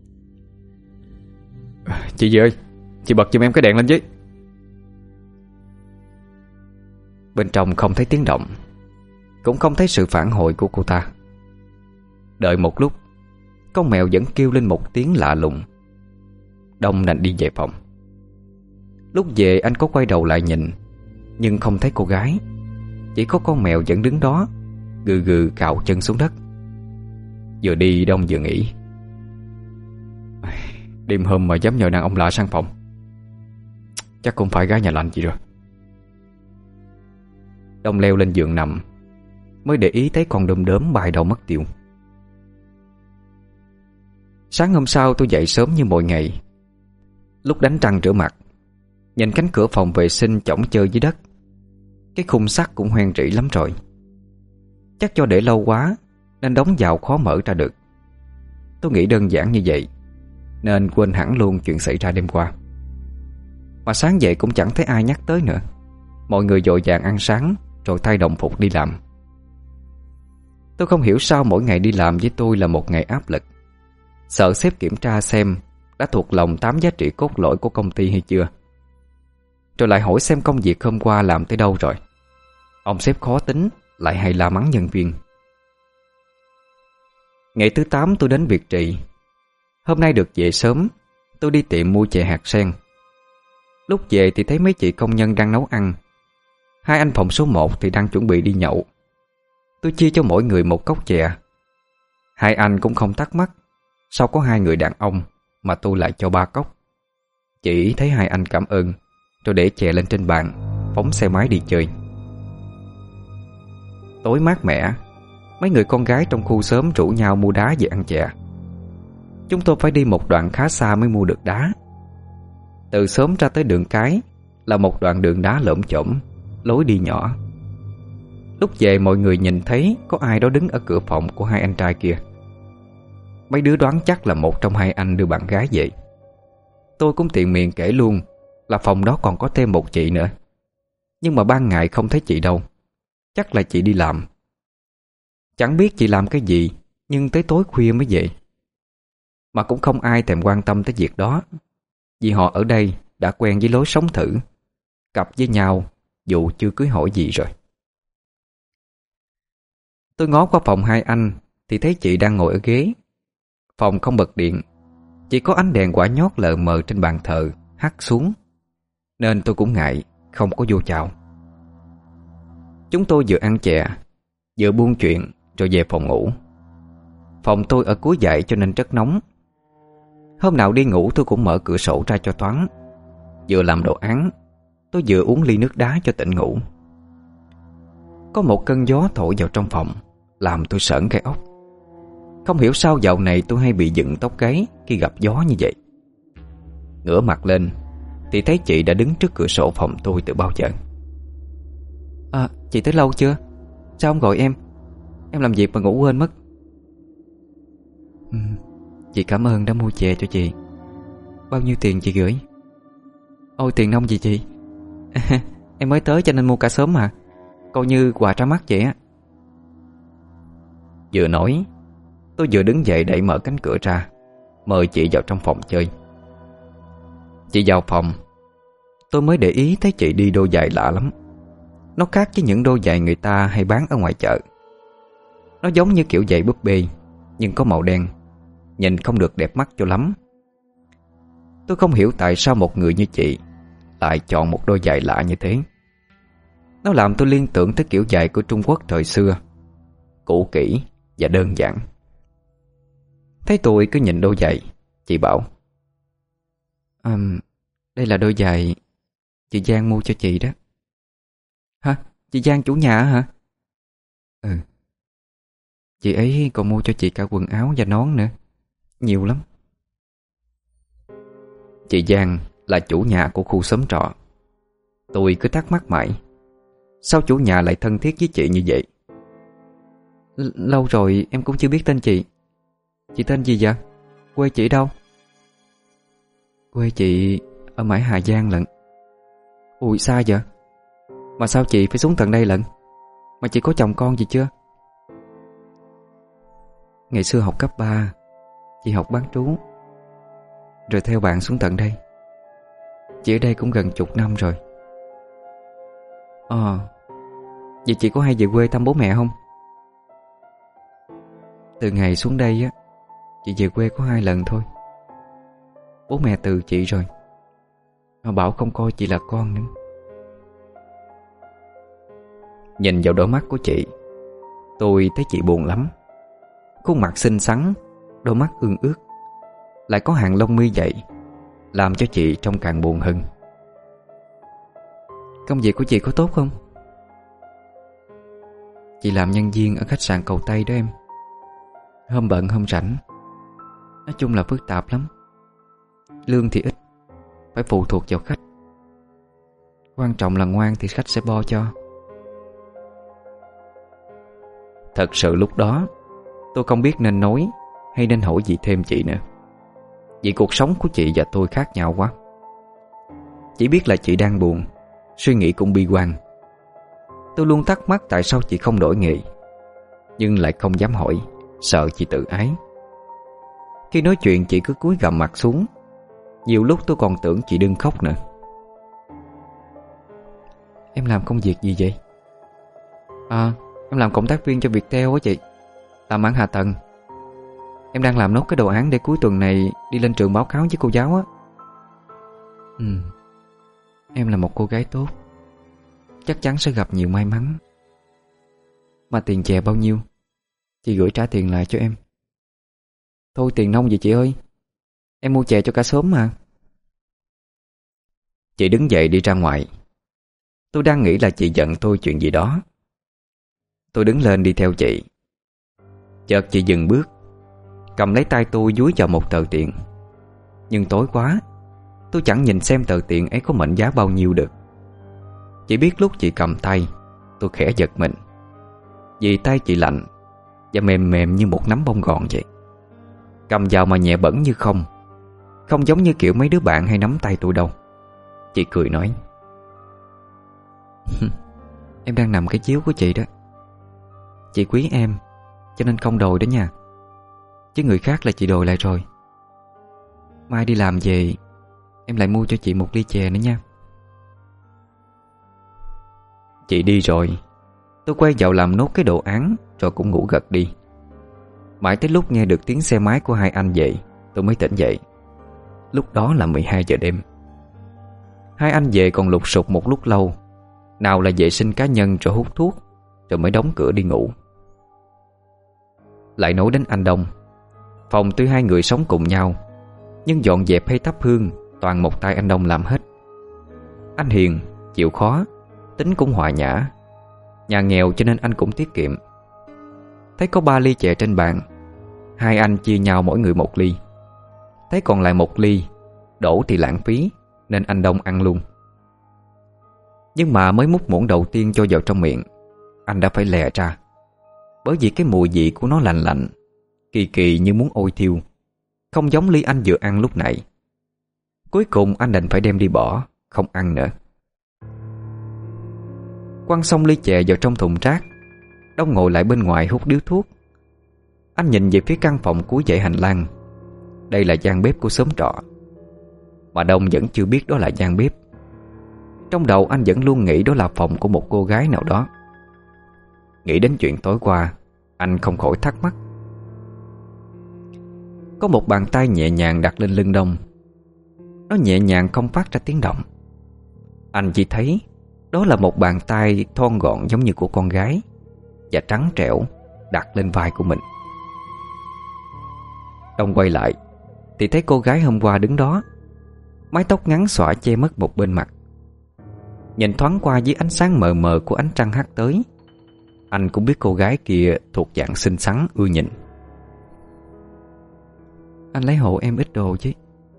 S2: Chị gì ơi, chị bật giùm em cái đèn lên chứ.
S1: Bên trong không thấy tiếng động, cũng không thấy sự phản hồi của cô ta. Đợi một lúc, con mèo vẫn kêu lên một tiếng lạ lùng. Đông đành đi về phòng. Lúc về anh có quay đầu lại nhìn, nhưng không thấy cô gái. Chỉ có con mèo vẫn đứng đó, gừ gừ cào chân xuống đất. Vừa đi Đông vừa nghĩ,
S2: đêm hôm mà dám nhờ đàn ông lạ sang phòng, chắc cũng phải gái nhà lành chị rồi.
S1: Đông leo lên giường nằm, mới để ý thấy con đom đóm bay đâu mất tiêu. Sáng hôm sau tôi dậy sớm như mọi ngày. Lúc đánh răng rửa mặt, nhìn cánh cửa phòng vệ sinh chỏng chơ dưới đất. Cái khung sắt cũng hoen rỉ lắm rồi. Chắc do để lâu quá nên đóng vào khó mở ra được. Tôi nghĩ đơn giản như vậy nên quên hẳn luôn chuyện xảy ra đêm qua. Mà sáng dậy cũng chẳng thấy ai nhắc tới nữa. Mọi người vội vàng ăn sáng rồi thay đồng phục đi làm. Tôi không hiểu sao mỗi ngày đi làm với tôi là một ngày áp lực. Sợ sếp kiểm tra xem đã thuộc lòng 8 giá trị cốt lõi của công ty hay chưa. Rồi lại hỏi xem công việc hôm qua làm tới đâu rồi. Ông sếp khó tính, lại hay la mắng nhân viên. Ngày thứ 8 tôi đến Việt Trì. Hôm nay được về sớm, tôi đi tiệm mua chè hạt sen. Lúc về thì thấy mấy chị công nhân đang nấu ăn. Hai anh phòng số 1 thì đang chuẩn bị đi nhậu. Tôi chia cho mỗi người một cốc chè. Hai anh cũng không thắc mắc sao có hai người đàn ông mà tôi lại cho 3 cốc. Chỉ thấy hai anh cảm ơn, rồi để chè lên trên bàn, phóng xe máy đi chơi. Tối mát mẻ, mấy người con gái trong khu xóm rủ nhau mua đá về ăn chè. Chúng tôi phải đi một đoạn khá xa mới mua được đá. Từ xóm ra tới đường cái là một đoạn đường đá lởm chởm, lối đi nhỏ. Lúc về mọi người nhìn thấy có ai đó đứng ở cửa phòng của hai anh trai kia. Mấy đứa đoán chắc là một trong hai anh đưa bạn gái về. Tôi cũng tiện miệng kể luôn là phòng đó còn có thêm một chị nữa. Nhưng mà ban ngày không thấy chị đâu. Chắc là chị đi làm. Chẳng biết chị làm cái gì, nhưng tới tối khuya mới về. Mà cũng không ai thèm quan tâm tới việc đó, vì họ ở đây đã quen với lối sống thử, cặp với nhau dù chưa cưới hỏi gì rồi. Tôi ngó qua phòng hai anh thì thấy chị đang ngồi ở ghế. Phòng không bật điện, chỉ có ánh đèn quả nhót lờ mờ trên bàn thờ hắt xuống, nên tôi cũng ngại không có vô chào. Chúng tôi vừa ăn chè, vừa buôn chuyện rồi về phòng ngủ. Phòng tôi ở cuối dãy cho nên rất nóng. Hôm nào đi ngủ tôi cũng mở cửa sổ ra cho thoáng. Vừa làm đồ án, tôi vừa uống ly nước đá cho tỉnh ngủ. Có một cơn gió thổi vào trong phòng, làm tôi sởn gai ốc. Không hiểu sao dạo này tôi hay bị dựng tóc gáy khi gặp gió như vậy. Ngửa mặt lên thì thấy chị đã đứng trước cửa sổ phòng tôi từ bao giờ. Chị tới lâu chưa? Sao không gọi em? Em làm việc mà ngủ quên mất. Chị cảm ơn đã mua chè cho chị. Bao nhiêu tiền chị gửi? Ôi tiền nong gì chị? Em mới tới cho nên mua cả sớm mà. Coi như quà ra mắt vậy á. Vừa nói, tôi vừa đứng dậy đẩy mở cánh cửa ra, mời chị vào trong phòng chơi. Chị vào phòng, tôi mới để ý thấy chị đi đôi giày lạ lắm. Nó khác với những đôi giày người ta hay bán ở ngoài chợ. Nó giống như kiểu giày búp bê, nhưng có màu đen, nhìn không được đẹp mắt cho lắm. Tôi không hiểu tại sao một người như chị lại chọn một đôi giày lạ như thế. Nó làm tôi liên tưởng tới kiểu giày của Trung Quốc thời xưa, cũ kỹ và đơn giản. Thấy tôi cứ nhìn đôi giày, chị bảo đây là đôi giày chị Giang mua cho chị đó. Hả? Chị Giang chủ nhà hả? Ừ. Chị ấy còn mua cho chị cả quần áo và nón nữa. Nhiều lắm. Chị Giang là chủ nhà của khu xóm trọ. Tôi cứ thắc mắc mãi, sao chủ nhà lại thân thiết với chị như vậy? Lâu rồi em cũng chưa biết tên chị. Chị tên gì vậy? Quê chị đâu? Quê chị ở mãi Hà Giang lận. Ui xa vậy? Mà sao chị phải xuống tận đây lận? Mà chị có chồng con gì chưa? Ngày xưa học cấp 3, chị học bán trú, rồi theo bạn xuống tận đây. Chị ở đây cũng gần chục năm rồi. Vậy chị có hay về quê thăm bố mẹ không? Từ ngày xuống đây á, chị về quê có 2 lần thôi. Bố mẹ từ chị rồi, họ bảo không coi chị là con nữa. Nhìn vào đôi mắt của chị, tôi thấy chị buồn lắm. Khuôn mặt xinh xắn, đôi mắt ương ướt, lại có hàng lông mi dày, làm cho chị trông càng buồn hơn. Công việc của chị có tốt không? Chị làm nhân viên ở khách sạn Cầu Tây đó em. Hôm bận hôm rảnh. Nói chung là phức tạp lắm. Lương thì ít, phải phụ thuộc vào khách. Quan trọng là ngoan thì khách sẽ bo cho. Thật sự lúc đó tôi không biết nên nói hay nên hỏi gì thêm chị nữa. Vì cuộc sống của chị và tôi khác nhau quá. Chỉ biết là chị đang buồn, suy nghĩ cũng bi quan. Tôi luôn thắc mắc tại sao chị không đổi nghề, nhưng lại không dám hỏi, sợ chị tự ái. Khi nói chuyện chị cứ cúi gằm mặt xuống. Nhiều lúc tôi còn tưởng chị đừng khóc nữa. Em làm công việc gì vậy? Em làm cộng tác viên cho Viettel á chị, làm mảng hạ tầng. Em đang làm nốt cái đồ án để cuối tuần này đi lên trường báo cáo với cô giáo á. Em là một cô gái tốt, chắc chắn sẽ gặp nhiều may mắn. Mà tiền chè bao nhiêu? Chị gửi trả tiền lại cho em. Thôi tiền nông gì chị ơi, em mua chè cho cả xóm mà. Chị đứng dậy đi ra ngoài. Tôi đang nghĩ là chị giận tôi chuyện gì đó. Tôi đứng lên đi theo chị. Chợt chị dừng bước, cầm lấy tay tôi dúi vào một tờ tiền. Nhưng tối quá, tôi chẳng nhìn xem tờ tiền ấy có mệnh giá bao nhiêu được. Chỉ biết lúc chị cầm tay, tôi khẽ giật mình, vì tay chị lạnh và mềm mềm như một nắm bông gòn vậy. Cầm vào mà nhẹ bẫng như không. Không giống như kiểu mấy đứa bạn hay nắm tay tôi đâu. Chị cười nói: Em đang nằm cái chiếu của chị đó. Chị quý em cho nên không đòi đó nha. Chứ người khác là chị đòi lại rồi. Mai đi làm về em lại mua cho chị một ly chè nữa nha. Chị đi rồi, tôi quay vào làm nốt cái đồ án rồi cũng ngủ gật đi. Mãi tới lúc nghe được tiếng xe máy của hai anh về, tôi mới tỉnh dậy. Lúc đó là 12 giờ đêm. Hai anh về còn lục sục một lúc lâu. Nào là vệ sinh cá nhân rồi hút thuốc, rồi mới đóng cửa đi ngủ. Lại nói đến anh Đông. Phòng tuy hai người sống cùng nhau, nhưng dọn dẹp hay thắp hương toàn một tay anh Đông làm hết. Anh hiền, chịu khó, tính cũng hòa nhã. Nhà nghèo cho nên anh cũng tiết kiệm. Thấy có 3 ly chè trên bàn, hai anh chia nhau mỗi người một ly. Thấy còn lại một ly, đổ thì lãng phí, nên anh Đông ăn luôn. Nhưng mà mới múc muỗng đầu tiên cho vào trong miệng, anh đã phải lè ra. Bởi vì cái mùi vị của nó lạnh lạnh, kỳ kỳ như muốn ôi thiêu, không giống ly anh vừa ăn lúc nãy. Cuối cùng anh đành phải đem đi bỏ, không ăn nữa. Quăng xong ly chè vào trong thùng rác, Đông ngồi lại bên ngoài hút điếu thuốc. Anh nhìn về phía căn phòng cuối dãy hành lang. Đây là gian bếp của xóm trọ, mà Đông vẫn chưa biết đó là gian bếp. Trong đầu anh vẫn luôn nghĩ đó là phòng của một cô gái nào đó. Nghĩ đến chuyện tối qua, anh không khỏi thắc mắc. Có một bàn tay nhẹ nhàng đặt lên lưng Đông. Nó nhẹ nhàng không phát ra tiếng động. Anh chỉ thấy đó là một bàn tay thon gọn giống như của con gái, và trắng trẻo đặt lên vai của mình. Đông quay lại thì thấy cô gái hôm qua đứng đó, mái tóc ngắn xõa che mất một bên mặt. Nhìn thoáng qua dưới ánh sáng mờ mờ của ánh trăng hắt tới, anh cũng biết cô gái kia thuộc dạng xinh xắn ưa nhìn. Anh lấy hộ em ít đồ chứ.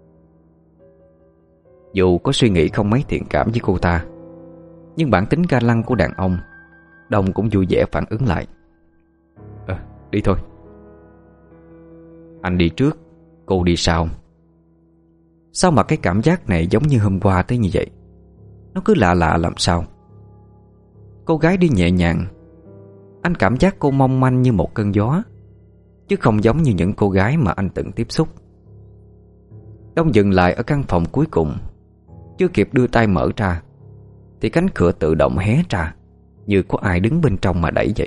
S1: Dù có suy nghĩ không mấy thiện cảm với cô ta, nhưng bản tính ga lăng của đàn ông, Đông cũng vui vẻ phản ứng lại. Đi thôi. Anh đi trước, cô đi sau. Sao mà cái cảm giác này giống như hôm qua tới như vậy? Nó cứ lạ lạ làm sao. Cô gái đi nhẹ nhàng, anh cảm giác cô mong manh như một cơn gió, chứ không giống như những cô gái mà anh từng tiếp xúc. Đông dừng lại ở căn phòng cuối cùng. Chưa kịp đưa tay mở ra thì cánh cửa tự động hé ra, như có ai đứng bên trong mà đẩy vậy.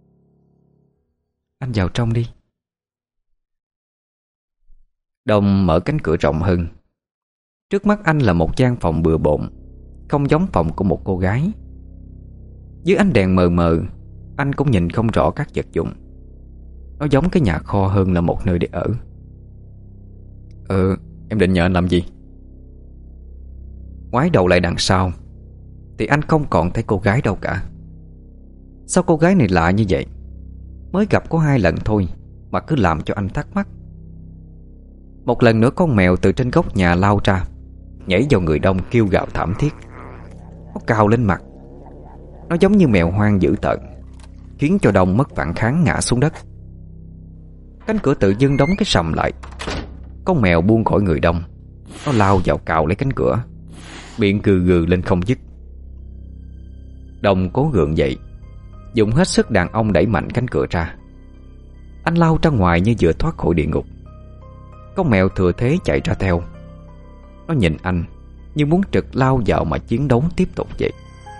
S1: Anh vào trong đi. Đông mở cánh cửa rộng hơn. Trước mắt anh là một gian phòng bừa bộn, không giống phòng của một cô gái. Dưới ánh đèn mờ mờ, anh cũng nhìn không rõ các vật dụng. Nó giống cái nhà kho hơn là một nơi để ở. Em định nhờ anh làm gì? Ngoái đầu lại đằng sau thì anh không còn thấy cô gái đâu cả. Sao cô gái này lạ như vậy? Mới gặp có 2 lần thôi mà cứ làm cho anh thắc mắc. Một lần nữa con mèo từ trên góc nhà lao ra, nhảy vào người Đông kêu gào thảm thiết. Nó cào lên mặt. Nó giống như mèo hoang dữ tợn, khiến cho Đông mất phản kháng ngã xuống đất. Cánh cửa tự dưng đóng cái sầm lại. Con mèo buông khỏi người đông, nó lao vào cào lấy cánh cửa, miệng gừ gừ lên không dứt. Đồng cố gượng dậy, dùng hết sức đàn ông đẩy mạnh cánh cửa ra. Anh lao ra ngoài như vừa thoát khỏi địa ngục. Con mèo thừa thế chạy ra theo. Nó nhìn anh như muốn trực lao vào mà chiến đấu tiếp tục vậy.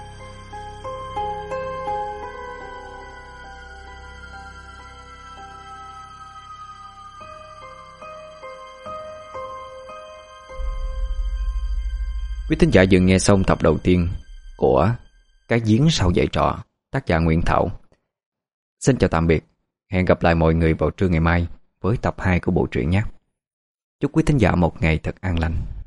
S1: Quý thính giả vừa nghe xong tập đầu tiên của Cái Giếng Sau Dạy Trọ, tác giả Nguyễn Thảo. Xin chào tạm biệt. Hẹn gặp lại mọi người vào trưa ngày mai với tập 2 của bộ truyện nhé. Chúc quý thính giả một ngày thật an lành.